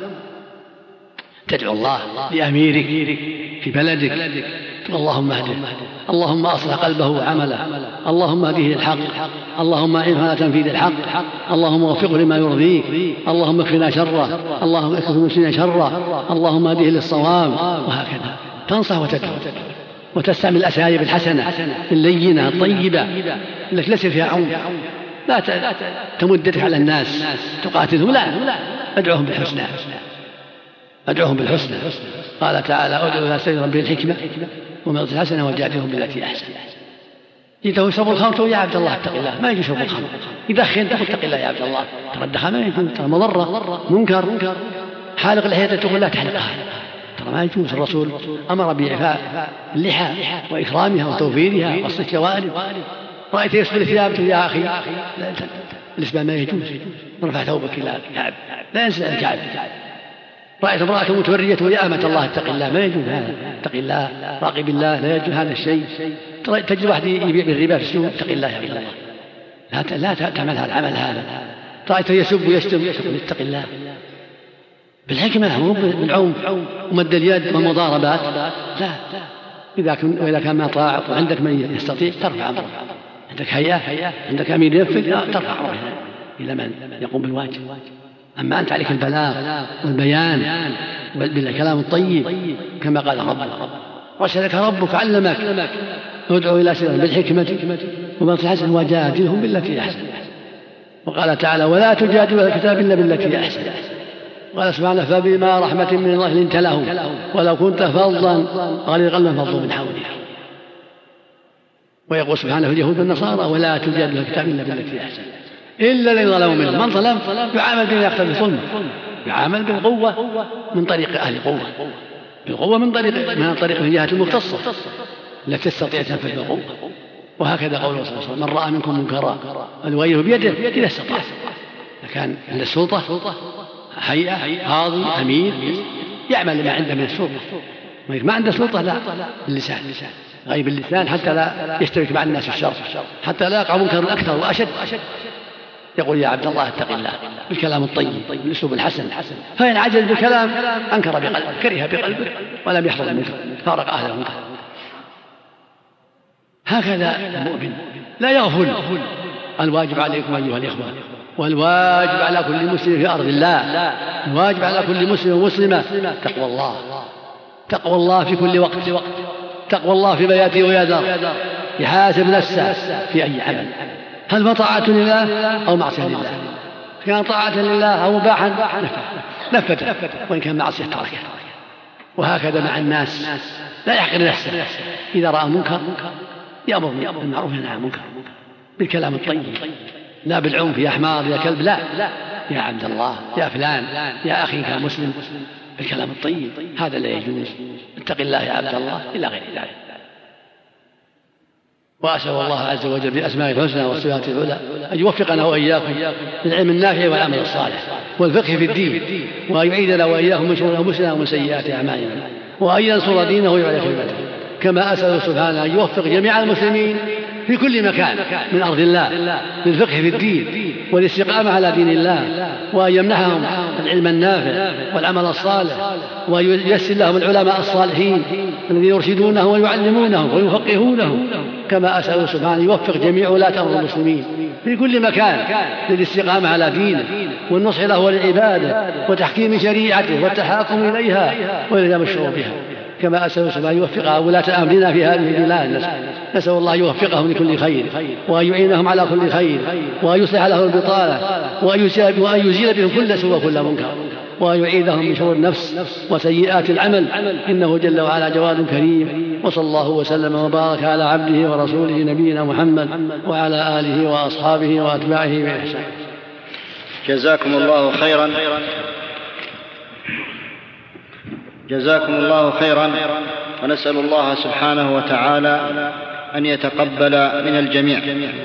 تدعو الله لأميرك في بلدك، اللهم اهده، اللهم أصلح قلبه وعمله، اللهم اهديه للحق، اللهم أعنه على تنفيذ الحق، اللهم وفقه لما يرضيك، اللهم اكفنا شره، اللهم اكف المسلمين شره، اللهم اهديه للصواب. وهكذا تنصح وتدعو وتستعمل الأساليب الحسنة اللينة الطيبة التي ليس فيها عنف. لا تمددك على الناس تقاتلهم، لا، ادعوهم بالحسنى، ادعوهم بالحسنى. قال تعالى ادعو الى سبيل ربك بالحكمة وموعظة الحسنة وجادلهم بالتي احسن. جئته يشرب الخمر يا عبد الله اتق الله، ما يجوز شرب الخمر. يدخن تقول اتق الله يا عبد الله، ترى الدخان ما يجوز، ترى مضرة منكر. حالق لحيته تقول لا تحلقها، ترى ما يجوز. الرسول امر بإعفاء اللحى واكرامها وتوفيرها وقص الشوارب. رأيت يسبل ثيابك يا اخي، الاسبال ما يجوز، ارفع ثوبك الى الكعب، لا ينزل الكعب. رأيت امرأة متورية ويا أمة الله اتق الله، ما يجوز هذا، اتق الله، راقب الله، لا يجوز هذا الشيء. تجد واحد يبيع بالربا في السوق، اتق الله يا عبد الله، لا تعمل هذا العمل هذا. رأيت يسب ويشتم، اتق الله بالحكمة، مو بالعنف ومد اليد والمضاربات، لا. إذا كان وإذا كان ما طاعت وعندك من يستطيع ترفع أمره، عندك هيئة، عندك أمير ينفذ، ترفع أمره إلى من يقوم بالواجب. أما أنت عليك البلاغ والبيان بالكلام الطيب كما قال ربك رشدك ربك علمك، ادعو إلى سبيل بالحكمة وموعظة الحسنة وجادلهم بالتي أحسن. وقال تعالى ولا تجادلوا أهل الكتاب إلا بالتي هي أحسن. قال سبحانه فبما رحمة من الله لنت لهم ولو كنت فظا غليظ القلب لانفضوا من حولك. ويقول سبحانه في اليهود والنصارى ولا تجادلوا أهل الكتاب إلا بالتي هي أحسن إلا الذين ظلموا منهم. من ظلم يعامل بما يقتضي ظلمه، يعامل بالقوة من طريق أهل قوة، بالقوة من طريق من طريق الجهات المختصة التي تستطيع تنفذ بالقوة. وهكذا قول الله صلى الله عليه وسلم من رأى منكم منكرا فليغيره بيده إذا استطاع. كان عند السلطة هيئة قاضي أمير يعمل ما عنده من السلطة، ما عنده سلطة لا باللسان، غيب اللسان حتى لا يشترك مع الناس في الشر، حتى لا يقع منكر أكثر وأشد. يقول يا عبد الله اتق الله بالكلام الطيب بالأسلوب الحسن، فإن عجز بالكلام أنكر بقلبه كره بقلبه ولم يحضر المنكر فارق أهل المنكر. هكذا المؤمن لا يغفل. الواجب عليكم أيها الإخوة والواجب على كل مسلم في أرض الله، الواجب على كل مسلم ومسلمة تقوى الله، تقوى الله في كل وقت، تقوى الله في بياته ويدار، يحاسب نفسه في أي عمل هل هو طاعة لله أو معصية لله. كان طاعة لله أو مباحا نفذ، وإن كان معصية تركه. وهكذا مع الناس لا يحقر نفسه، إذا رأى منكر يأمر بالمعروف وينهى عن المنكر بالكلام الطيب، لا بالعنف يا حمار يا كلب، لا يا عبد الله يا فلان يا أخي كان مسلم بالكلام الطيب، هذا لا يجوز. اتق الله يا عبد الله إلى غير ذلك. وأسأل الله عز وجل بأسمائه الحسنى والصفات العلى أن يوفقنا وإياكم للعلم النافع والعمل الصالح والفقه في الدين، وأن يعيذنا وإياكم من شرور أنفسنا ومن سيئات أعمالنا، وأن ينصر دينه ويعلي كلمته. كما أسأل سبحانه أن يوفق جميع المسلمين في كل مكان من أرض الله للفقه في الدين والاستقامة على دين الله، وأن يمنحهم العلم النافع والعمل الصالح، وييسر لهم العلماء الصالحين الذين يرشدونه ويعلمونه ويفقهونه. كما أسأل سبحانه أن يوفق جميع ولاة أمر المسلمين في كل مكان للاستقامة على دينه والنصح له ولعباده وتحكيم شريعته والتحاكم إليها والإلزام الشعور بها. كما أسأل سبحانه أن يوفق ولاة أمرنا في هذه البلاد، نسأل الله يوفقهم لكل خير وأن يعينهم على كل خير وأن يصلح لهم البطالة وأن يزيل بهم كل سوء وكل منكر وأن يعيذهم من شرور النفس وسيئات العمل، إنه جل وعلا جواد كريم. وصلى الله وسلم وبارك على عبده ورسوله نبينا محمد وعلى آله وأصحابه وأتباعه بإحسان. جزاكم الله خيرا جزاكم الله خيرا ونسأل الله سبحانه وتعالى أن يتقبل من الجميع.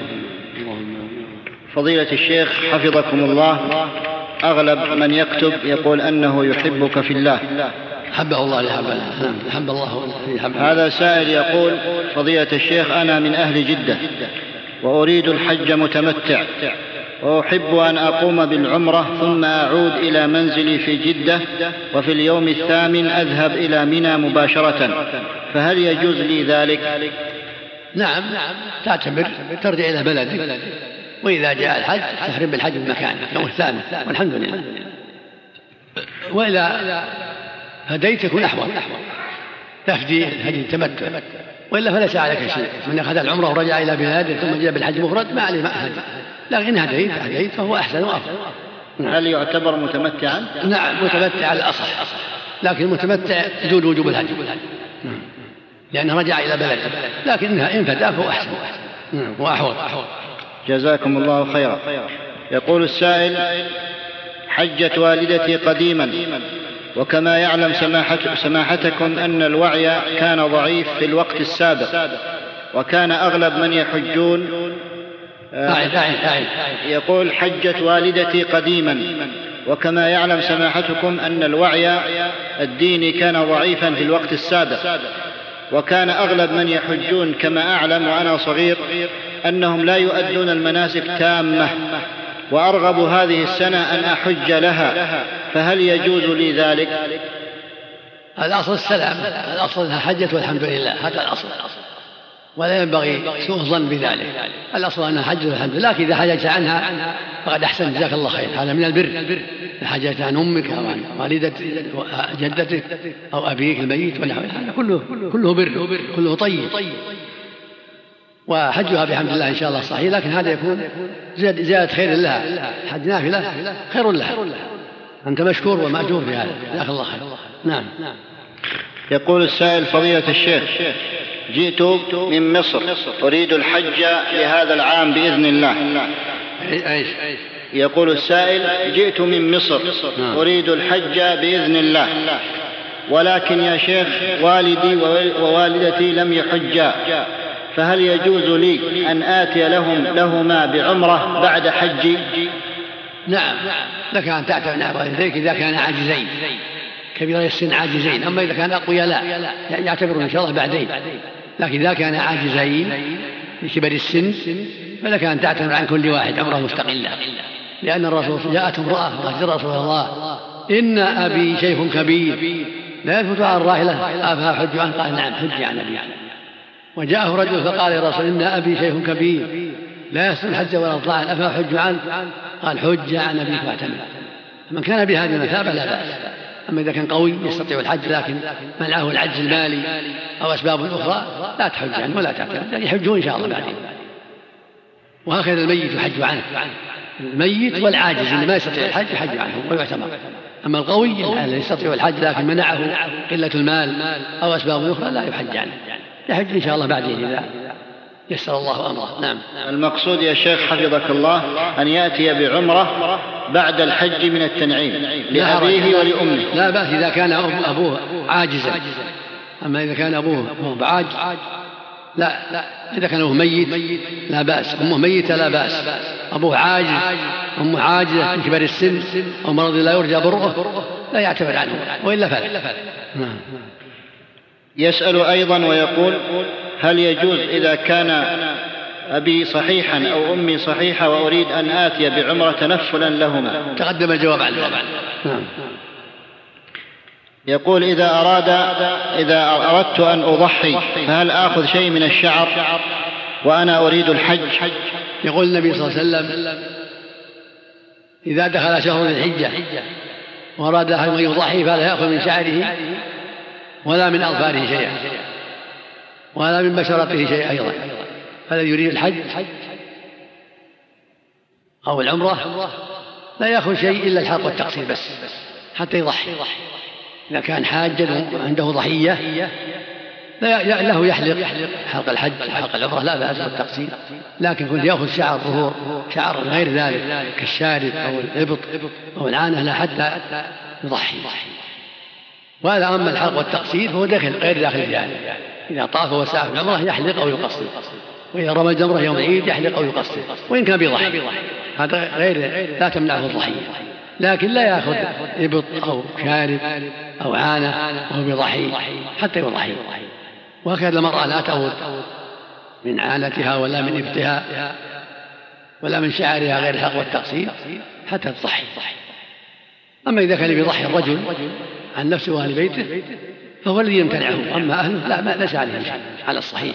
فضيلة الشيخ حفظكم الله، أغلب من يكتب يقول أنه يحبك في الله. حبه الله لحبه حب الله لحبه. هذا سائل يقول فضيلة الشيخ أنا من أهل جدة وأريد الحج متمتع، وأحب أن أقوم بالعمرة ثم أعود إلى منزلي في جدة، وفي اليوم الثامن أذهب إلى منى مباشرة، فهل يجوز لي ذلك؟ نعم تعتمر ترجع إلى بلدك، وإذا جاء الحج تحرم بالحج بمكانه اليوم الثامن والحمد لله. وإذا هديت تكون أحوط تفدي الهدي التمتع، وإلا فليس عليك شيء. من أخذ العمرة ورجع إلى بلاده ثم جاء بالحج مفرد ما عليه ما هدي، لكن هديت هديت فهو أحسن وأفضل. هل يعتبر متمتعا؟ نعم متمتع الأصح، لكن المتمتع يجوز وجوب الهدي لأنه رجع إلى بلده، لكنها إن فداه فهو أحسن وأحوط. جزاكم الله خيرا. يقول السائل حجت والدتي قديما، وكما يعلم سماحت سماحتكم أن الوعي كان ضعيف في الوقت السابق، وكان أغلب من يحجون يقول حجت والدتي قديما، وكما يعلم سماحتكم أن الوعي الديني كان ضعيفا في الوقت السابق، وكان أغلب من يحجون كما أعلم وأنا صغير أنهم لا يؤدون المناسك تامة، وأرغب هذه السنة أن أحج لها، فهل يجوز لي ذلك؟ الأصل السلام، الأصل أنها حجت والحمد لله، هذا الأصل، ولا ينبغي سوء الظن بذلك. الأصل أنها حجت والحمد لله، لكن إذا حجت عنها فقد أحسن جزاك الله خير، هذا من البر. إذا حجت عن أمك أو عن والدة جدتك أو أبيك الميت ونحوه، هذا كله كله بر، كله طيب. وحجها بحمد الله إن شاء الله صحيح، لكن هذا يكون زيادة خير لها، حج نافلة خير لها. أنت مشكور ومأجور في هذا، جزاك الله خير. نعم. يقول السائل: فضيلة الشيخ، جئت من مصر أريد الحج لهذا العام بإذن الله. يقول السائل: جئت من مصر أريد الحج بإذن الله، ولكن يا شيخ والدي ووالدتي لم يحجا، فهل يجوز لي أن آتي لهم لهما بعمرة بعد حجي؟ نعم، لك أن تعتمد على والديك إذا كان عاجزين كبير السن عاجزين، أما إذا كان أقوياء لا يعني يعتبرون إن شاء الله بعدين، لكن إذا كان عاجزين لكبر السن فلك أن تعتمد عن كل واحد عمره مستقلة، لأن الرسول جاءت امرأة قالت: رسول الله إن أبي شيخ كبير لا يثبت عن الراحلة أفأحج عنه؟ قال: نعم، حج عن أبي. وجاءه رجل فقال: يا رسول إن أبي شيخ كبير لا يستطيع الحج ولا الطاعة أفأحج عنه؟ قال: حج عن أبيك واعتمر. من كان بهذه المثابة لا بأس. أما إذا كان قوي يستطيع الحج لكن منعه العجز المالي أو أسباب أخرى لا تحج عنه ولا تعتمر، يعني يحجون إن شاء الله بعدين. وهكذا الميت يحج عنه، الميت والعاجز اللي ما يستطيع الحج يحج عنه ويعتمر. أما القوي الذي يستطيع الحج لكن منعه قلة المال أو أسباب أخرى لا يحج عنه، يحج إن شاء الله بعدين إذا يسر الله أمره. نعم. المقصود يا شيخ حفظك الله أن يأتي بعمرة بعد الحج من التنعيم لأبيه ولأمه. لا بأس إذا كان أبوه عاجزا، أما إذا كان أبوه بعاج لا لا إذا كان أبوه ميت لا بأس، أمه ميتة لا بأس، أبوه عاجز أمه عاجزة من كبر السن أو مرض لا يرجى بره لا يعتبر عنه، وإلا فلا. نعم. يسأل أيضا ويقول: هل يجوز إذا كان أبي صحيحا أو أمي صحيحة وأريد أن آتي بعمرة تنفلا لهما؟ تقدم الجواب عنه. نعم. يقول: إذا أراد إذا أردت أن أضحي فهل آخذ شيء من الشعر وأنا أريد الحج؟ يقول النبي صلى الله عليه وسلم: إذا دخل شهر الحجة وأراد أن يضحي فلا يأخذ من شعره ولا من أظفاره شيئا ولا من بشرته شيئا أيضا، فالذي يريد الحج أو العمرة لا يأخذ شيء إلا الحلق والتقصير بس حتى يضحي. إذا كان حاجا عنده ضحية لا له يحلق حلق الحج حلق العمرة لا بأس بالتقصير، لكن كنت يأخذ شعر ظهور شعر غير ذلك كالشارب أو الإبط أو العانة لا حتى يضحي. وهذا أما الحلق والتقصير فهو داخل غير داخل في هذا، إذا طاف وسعى في العمرة يحلق أو يقصر، وإذا رمى الجمرة يوم العيد يحلق أو يقصر، وإن كان بيضحي هذا غير لا تمنعه الضحية، لكن لا يأخذ إبط أو شارب أو عانة وهو بيضحي حتى يضحي. وهكذا المرأة لا تأخذ من عانتها ولا من إبتها ولا من شعرها غير الحلق والتقصير حتى تضحي. أما إذا كان بيضحي الرجل عن نفسه وأهل بيته فهو الذي يمتنعه، أما أهله لا ما ليس عليه شيء على الصحيح.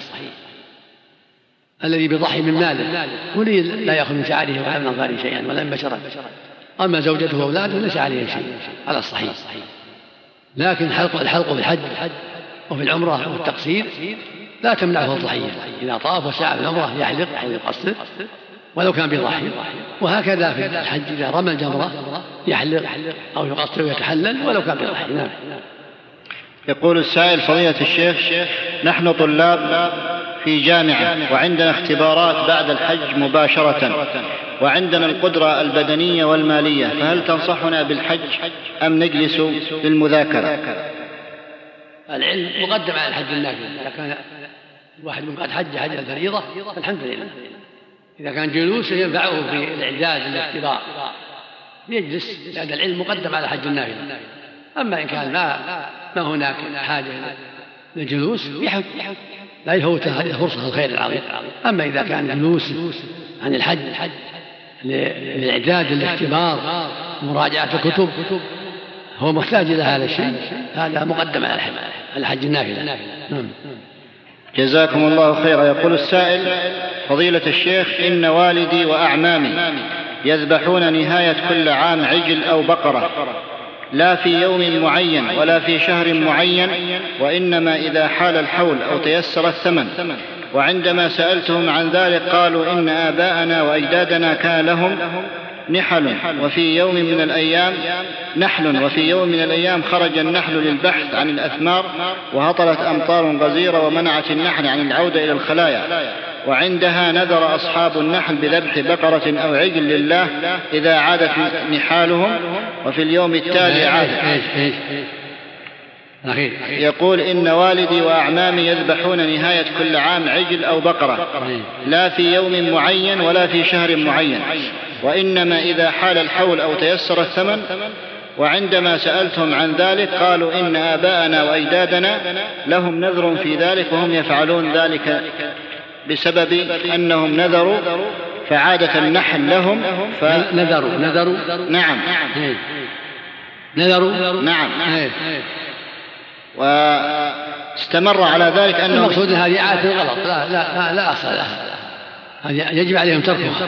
الذي بيضحي من ماله هو لا يأخذ من شعره ولا من أظفاره شيئا ولا من بشرته، أما زوجته وأولاده ليس عليه شيء على الصحيح. لكن حلق الحلق بالحج وفي العمرة والتقصير لا تمنعه الضحية، إذا طاف وسعى في العمرة يحلق أو يقصر ولو كان بيضحي، وهكذا في الحج إذا رمى الجمرة يحلق أو يقصر ويتحلل ولو كان بيضحي. نعم. يقول السائل: فضيلة الشيخ، نحن طلاب في جامعة وعندنا اختبارات بعد الحج مباشرة وعندنا القدرة البدنية والمالية، فهل تنصحنا بالحج أم نجلس للمذاكرة؟ العلم مقدم على الحج النافلة، إذا كان الواحد من قد حج حج الفريضة فالحمد لله. إذا كان جلوس ينفعه في الإعداد للاختبار يجلس، لأن العلم مقدم على حج النافلة. أما إن كان ما ما هناك حاجة للجلوس يحج لا يفوت هذه الفرصة الخير العظيم. أما إذا كان جلوس عن الحج للإعداد للاختبار ومراجعة الكتب هو محتاج إلى هذا الشيء، هذا مقدم على الحج النافلة. جزاكم الله خيرا. يقول السائل: فضيلة الشيخ، إن والدي وأعمامي يذبحون نهاية كل عام عجل أو بقرة، لا في يوم معين ولا في شهر معين، وإنما إذا حال الحول أو تيسر الثمن، وعندما سألتهم عن ذلك قالوا إن آباءنا وأجدادنا كان لهم نحل وفي يوم من الأيام نحل وفي يوم من الأيام خرج النحل للبحث عن الأثمار وهطلت أمطار غزيرة ومنعت النحل عن العودة إلى الخلايا، وعندها نذر أصحاب النحل بذبح بقرة أو عجل لله إذا عادت نحالهم، وفي اليوم التالي عادت. يقول إن والدي وأعمامي يذبحون نهاية كل عام عجل أو بقرة، لا في يوم معين ولا في شهر معين، وإنما إذا حال الحول أو تيسر الثمن. وعندما سألتهم عن ذلك قالوا إن آباءنا وأجدادنا لهم نذر في ذلك وهم يفعلون ذلك بسبب أنهم نذروا فعادة النحل لهم ف... نذروا نذروا نعم نذروا نعم واستمر على ذلك أنه المقصود هذه عادة غلط، لا لا لا أصل لها، يجب عليهم تركها.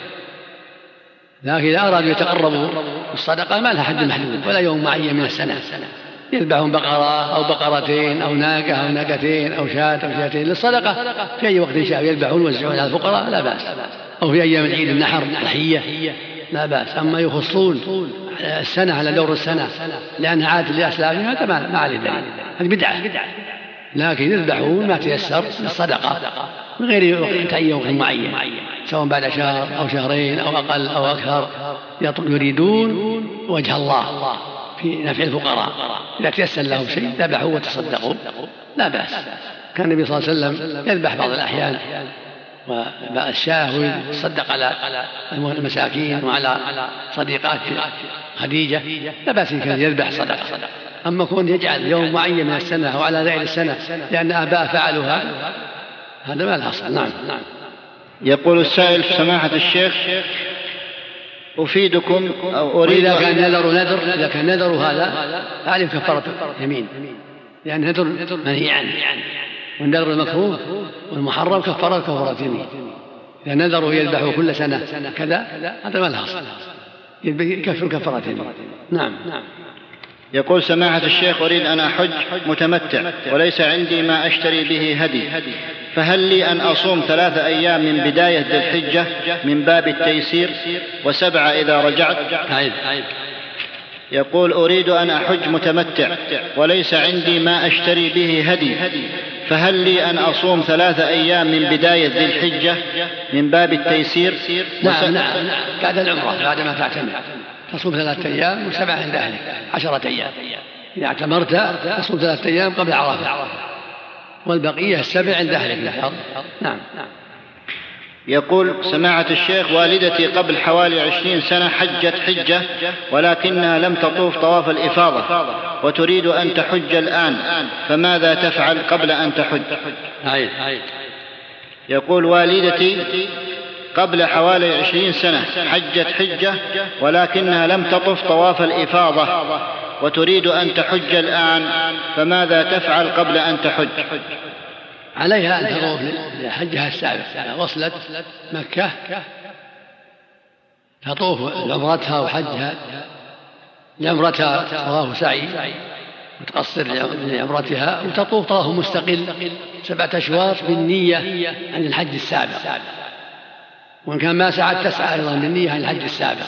لكن إذا أرادوا يتقربوا بالصدقة ما لها حد محدود ولا يوم معين من السنة، يذبحون بقرة أو بقرتين أو ناقة أو ناقتين أو شاة أو شاتين للصدقة في أي وقت شاء يذبحون ويوزعون على الفقراء لا بأس، أو في أيام العيد النحر الضحية لا بأس. أما يخصون السنة على دور السنة لأنها عادة لأسلافهم هذا ما عليه دليل، هذه بدعة. لكن يذبحون ما تيسر للصدقة من غير وقت أي وقت معين، سواء بعد شهر أو شهرين أو أقل أو أكثر، يريدون وجه الله في نفع الفقراء. إذا تيسر لهم شيء ذبحوا وتصدقوا لا بأس. كان النبي صلى الله عليه وسلم يذبح بعض الأحيان والشاه ويصدق على المساكين وعلى صديقات خديجة لا بأس، كان يذبح صدقة. أما كون يجعل يوم معين من السنة أو على غير السنة لأن آباء فعلوا هذا هذا ما الأصل. نعم نعم. يقول السائل سماحة الشيخ أفيدكم أو أريد إذا كان نذر نذر إذا كان نذر هذا فعليه كفارة يمين، لأن نذر منهي عنه، والنذر المكروه والمحرم كفارة كفارة يمين. إذا نذروا يذبحوا كل سنة كذا هذا ما له أصل، يكفر كفارة يمين. نعم نعم. يقول سماحة الشيخ أريد أن أحج متمتع وليس عندي ما أشتري به هدي، فهل لي أن أصوم ثلاثة أيام من بداية ذي الحجة من باب التيسير وسبعة إذا رجعت؟ عيب عيب. يقول أريد أن أحج متمتع وليس عندي ما أشتري به هدي، فهل لي أن أصوم ثلاثة أيام من بداية ذي الحجة من باب التيسير؟ نعم نعم بعد العمرة بعد ما تعتمر تصوم ثلاثة أيام وسبعة عند أهلك عشرة أيام. إذا اعتمرت تصوم ثلاثة أيام قبل عرفة والبقية السبع عند أهلك. نعم. يقول سماحة الشيخ والدتي قبل حوالي عشرين سنة حجت حجة ولكنها لم تطوف طواف الإفاضة وتريد أن تحج الآن، فماذا تفعل قبل أن تحج؟ يقول والدتي قبل حوالي عشرين سنة حجت حجة ولكنها لم تطف طواف الإفاضة وتريد أن تحج الآن، فماذا تفعل قبل أن تحج؟ عليها أن تطوف لحجها السابق، وصلت مكة تطوف لعمرتها وحجها، لعمرتها طواف سعي وتقصر لعمرتها وتطوف طواف مستقل سبعة أشواط بالنية عن الحج السابق، وإن كان ما سعت تسعى أيضا بالنية عن الحج السابق،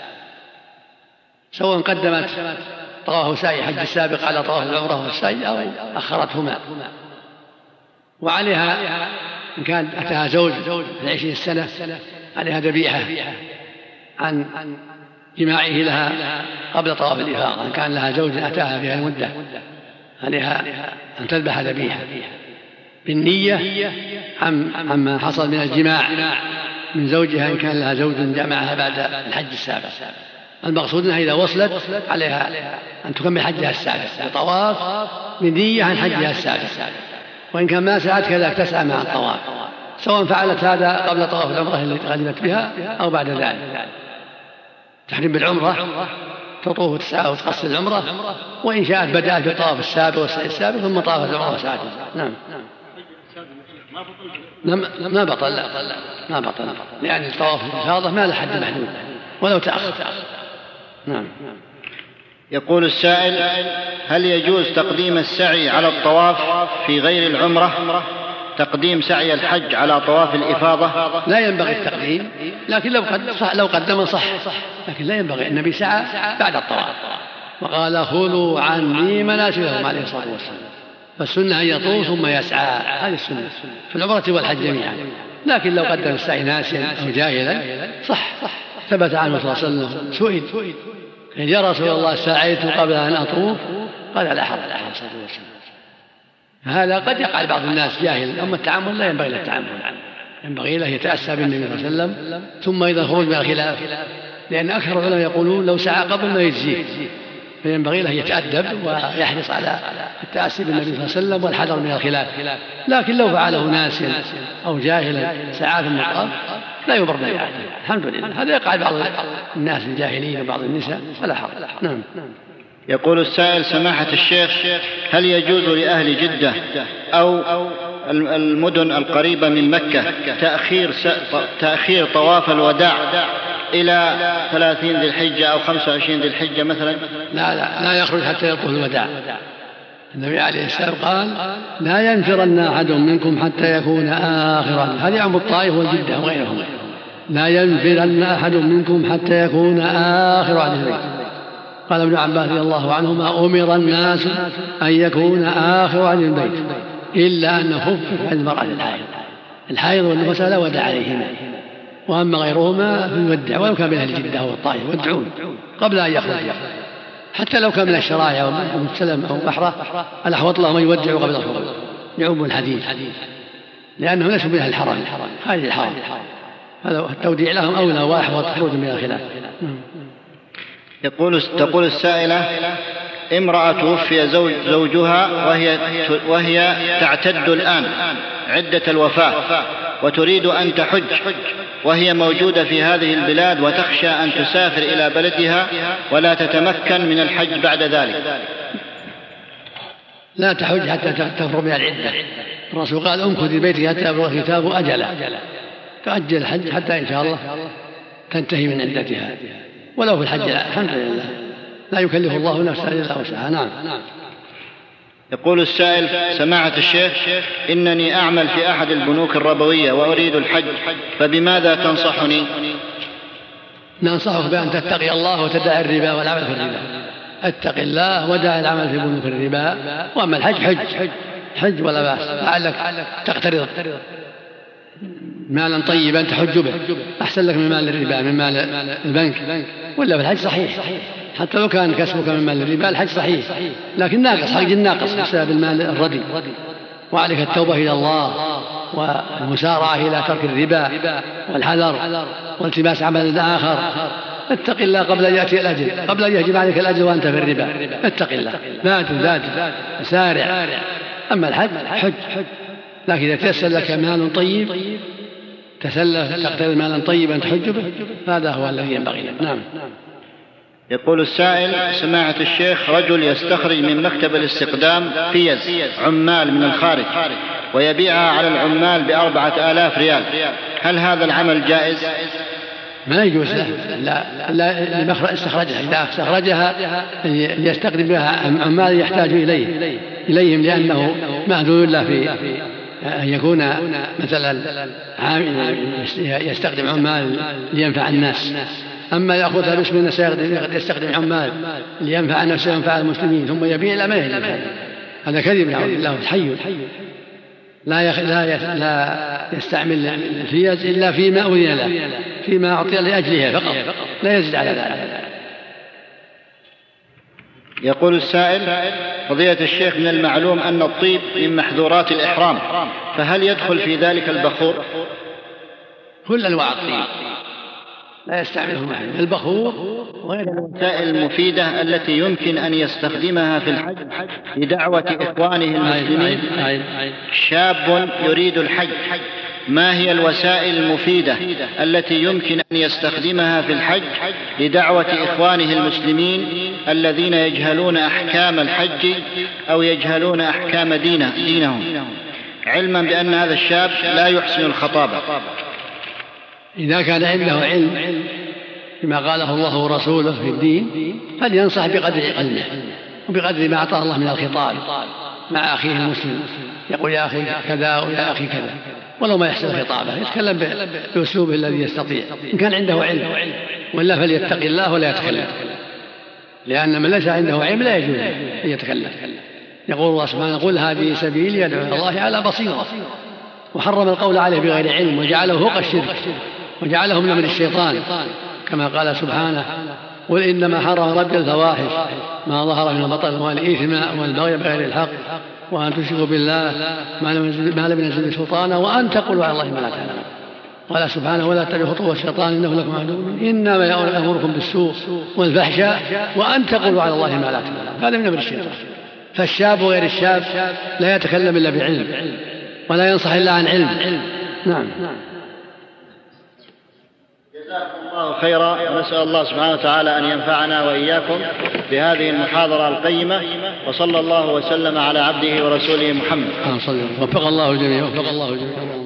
سواء قدمت طواف سعي حج السابق على طواف العمرة والسعي أو أخرتهما. وعليها إن كان أتاها زوج في عشرين سنة عليها ذبيحة عن جماعه لها قبل طواف الإفاضة، إن كان لها زوج أتاها في هذه المدة عليها أن تذبح ذبيحة بالنية عما حصل من الجماع من زوجها إن كان لها زوج جمعها بعد الحج السابق. المقصود أنها إذا وصلت عليها أن تكمل حجها السابق بطواف بنية عن حجها السابق، وإن كان ما سعت كذلك تسعى مع الطواف، سواء فعلت هذا قبل طواف العمرة التي غلبت بها أو بعد ذلك. تحرم بالعمرة تطوف وتسعى وتقصر العمرة، وإن شاءت بدأت بالطواف السابق والسعي السابق ثم طاف العمرة وسعت. نعم ما بطل لا ما بطل لأن الطواف الإفاضة ما له حد محدود ولو تأخر. نعم. يقول السائل هل يجوز تقديم السعي على الطواف في غير العمرة تقديم سعي الحج على طواف الإفاضة؟ لا ينبغي التقديم، لكن لو قد صح لو قدم صح، لكن لا ينبغي. النبي سعى بعد الطواف وقال خذوا عني مناسككم عليه الصلاة والسلام، فالسنة أن يطوف ثم يسعى، هذه السنة في العمرة والحج جميعا. لكن لو قدم السعي ناسيا أو جاهلا صح. ثبت عنه صلى الله عليه وسلم سئل قال يا رسول الله سعيت قبل أن أطوف؟ قال لا حرج عليه الصلاة والسلام. هذا قد يقع بعض الناس جاهل، أما التعامل لا ينبغي له التعامل، ينبغي له يتأسى بالنبي صلى الله عليه وسلم ثم إذا خرج من الخلاف، لأن أكثر العلماء يقولون لو سعى قبل ما يجزيه، فينبغي له يتأدب ويحرص على التأسي بالنبي صلى الله عليه وسلم والحذر من الخلاف. لكن لو فعله ناسيا أو جاهلا سعى في المطاف لا يضر به أحد، الحمد لله. هذا يقع بعض الناس الجاهلين وبعض النساء فلا حرج. نعم. يقول السائل سماحة الشيخ، هل يجوز لأهل جدة أو المدن القريبة من مكة تأخير تأخير طواف الوداع إلى ثلاثين ذي الحجة أو خمسة وعشرين ذي الحجة مثلا؟ لا لا لا يخرج حتى يطوف الوداع. النبي عليه السلام قال لا ينفرن أحد منكم حتى يكون آخرا، هذه عم الطائف والجدة وغيرهم. لا ينفرن أحد منكم حتى يكون آخر عهد البيت. قال ابن عباس رضي الله عنهما أمر الناس أن يكون آخر عهد البيت إلا أن خفف عن المرأة الحائض الحائض والنفس لا ودع عليهما، وأما غيرهما فيودع ولو كان من أهل جدة أو الطائف يودعون قبل أن يخرج، حتى لو كان من الشرايع والسلم أو بحرة الأحوط لهم أن يودعوا قبل الخروج يعم الحديث، لأنهم ليسوا من أهل الحرم خارج الحرم، هذا التوديع لهم أولى وأحوط خروج من الخلاف. يقول تقول السائلة امرأة توفي زوج زوجها وهي وهي تعتد الآن عدة الوفاة وتريد أن تحج وهي موجودة في هذه البلاد وتخشى أن تسافر إلى بلدها ولا تتمكن من الحج بعد ذلك. لا تحج حتى تفرغ من العدة. الرسول قال امكثي بيتك حتى يبلغ الكتاب أجله، تأجل الحج حتى إن شاء الله تنتهي من عدتها، ولو في الحج الحمد لله لا يكلف الله نفسا إلا وسعها. نعم. يقول السائل سماحة الشيخ إنني أعمل في أحد البنوك الربوية وأريد الحج، فبماذا تنصحني؟ ننصحك بأن تتقي الله وتدع الربا والعمل في الربا. اتق الله ودع العمل في بنوك الربا، وأما الحج حج حج ولا بأس، لعلك تقترض مالا طيبا تحج به أحسن لك من مال الربا من مال البنك، ولا في الحج صحيح حتى لو كان كسبك من مال الربا الحج صحيح، لكن ناقص حج ناقص بسبب المال الردي، وعليك التوبة إلى الله والمسارعة إلى ترك الربا والحذر والتماس عمل آخر. اتق الله قبل أن يأتي الأجل، قبل أن يهجم عليك الأجل وأنت في الربا. اتق الله بادر بادر سارع. أما الحج حج، لكن إذا تيسر لك مال طيب تسلف تقترض مالا طيبا تحج به هذا هو الذي ينبغي لك. نعم. يقول السائل سماحة الشيخ رجل يستخرج من مكتب الاستقدام فيز عمال من الخارج ويبيعها على العمال بأربعة آلاف ريال، هل هذا العمل جائز؟ ما يجوز له، لا لا لمخرج استخرجها، إذا استخرجها يستخدم بها عمال يحتاج إليه إليهم لأنه مأذون له في أن يكون مثلا يستخدم عمال لينفع الناس. أما يأخذها باسم الناس يستخدم عمال لينفع نفسه وينفع المسلمين ثم يبيع لا ما يجوز، هذا كذب نعوذ بالله حي. لا يخ... لا, يخ... لا يستعمل الفيز إلا فيما أذن له، فيما أعطي لأجلها فقط، لا يزيد على ذلك. يقول السائل فضيلة الشيخ من المعلوم أن الطيب من محظورات الإحرام، فهل يدخل في ذلك البخور؟ كل أنواع الطيب لا يستعمله محل، البخور وغير الوسائل المفيدة التي يمكن أن يستخدمها في الحج لدعوة إخوانه المسلمين. شاب يريد الحج، ما هي الوسائل المفيدة التي يمكن أن يستخدمها في الحج لدعوة إخوانه المسلمين الذين يجهلون أحكام الحج أو يجهلون أحكام دينه دينهم، علما بأن هذا الشاب لا يحسن الخطابة؟ إذا كان عنده علم بما قاله الله ورسوله في الدين فلينصح بقدر علمه وبقدر ما أعطاه الله من الخطاب مع أخيه المسلم، يقول يا أخي كذا ويا أخي كذا، ولو ما يحسن خطابه يتكلم بأسلوبه الذي يستطيع إن كان عنده علم، ولا فليتق الله ولا يتكلم، لأن من ليس عنده علم لا يجوز أن يتكلم. يقول الله سبحانه قل هذه سبيلي أدعو إلى الله على بصيرة، وحرم القول عليه بغير علم وجعله فوق الشرك وجعله من أمر الشيطان، كما قال سبحانه قل إنما حرم ربي الفواحش ما ظهر من البطن والإثم والبغي بغير الحق وأن تشركوا بالله ما لم ينزل بسلطانه وأن تقولوا على الله ما لا تعلمون. قال سبحانه ولا تتبعوا خطوات الشيطان إنه لكم عدو إنما يأمركم بالسوء والفحشاء وأن تقولوا على الله ما لا تعلمون. هذا من أمر الشيطان. فالشاب وغير الشاب لا يتكلم إلا بعلم ولا ينصح إلا عن علم. نعم. جزاكم الله خيرا، ونسأل الله سبحانه وتعالى أن ينفعنا وإياكم بهذه المحاضرة القيمة، وصلى الله وسلم على عبده ورسوله محمد. وفق الله الجميع. وفق الله الجميع.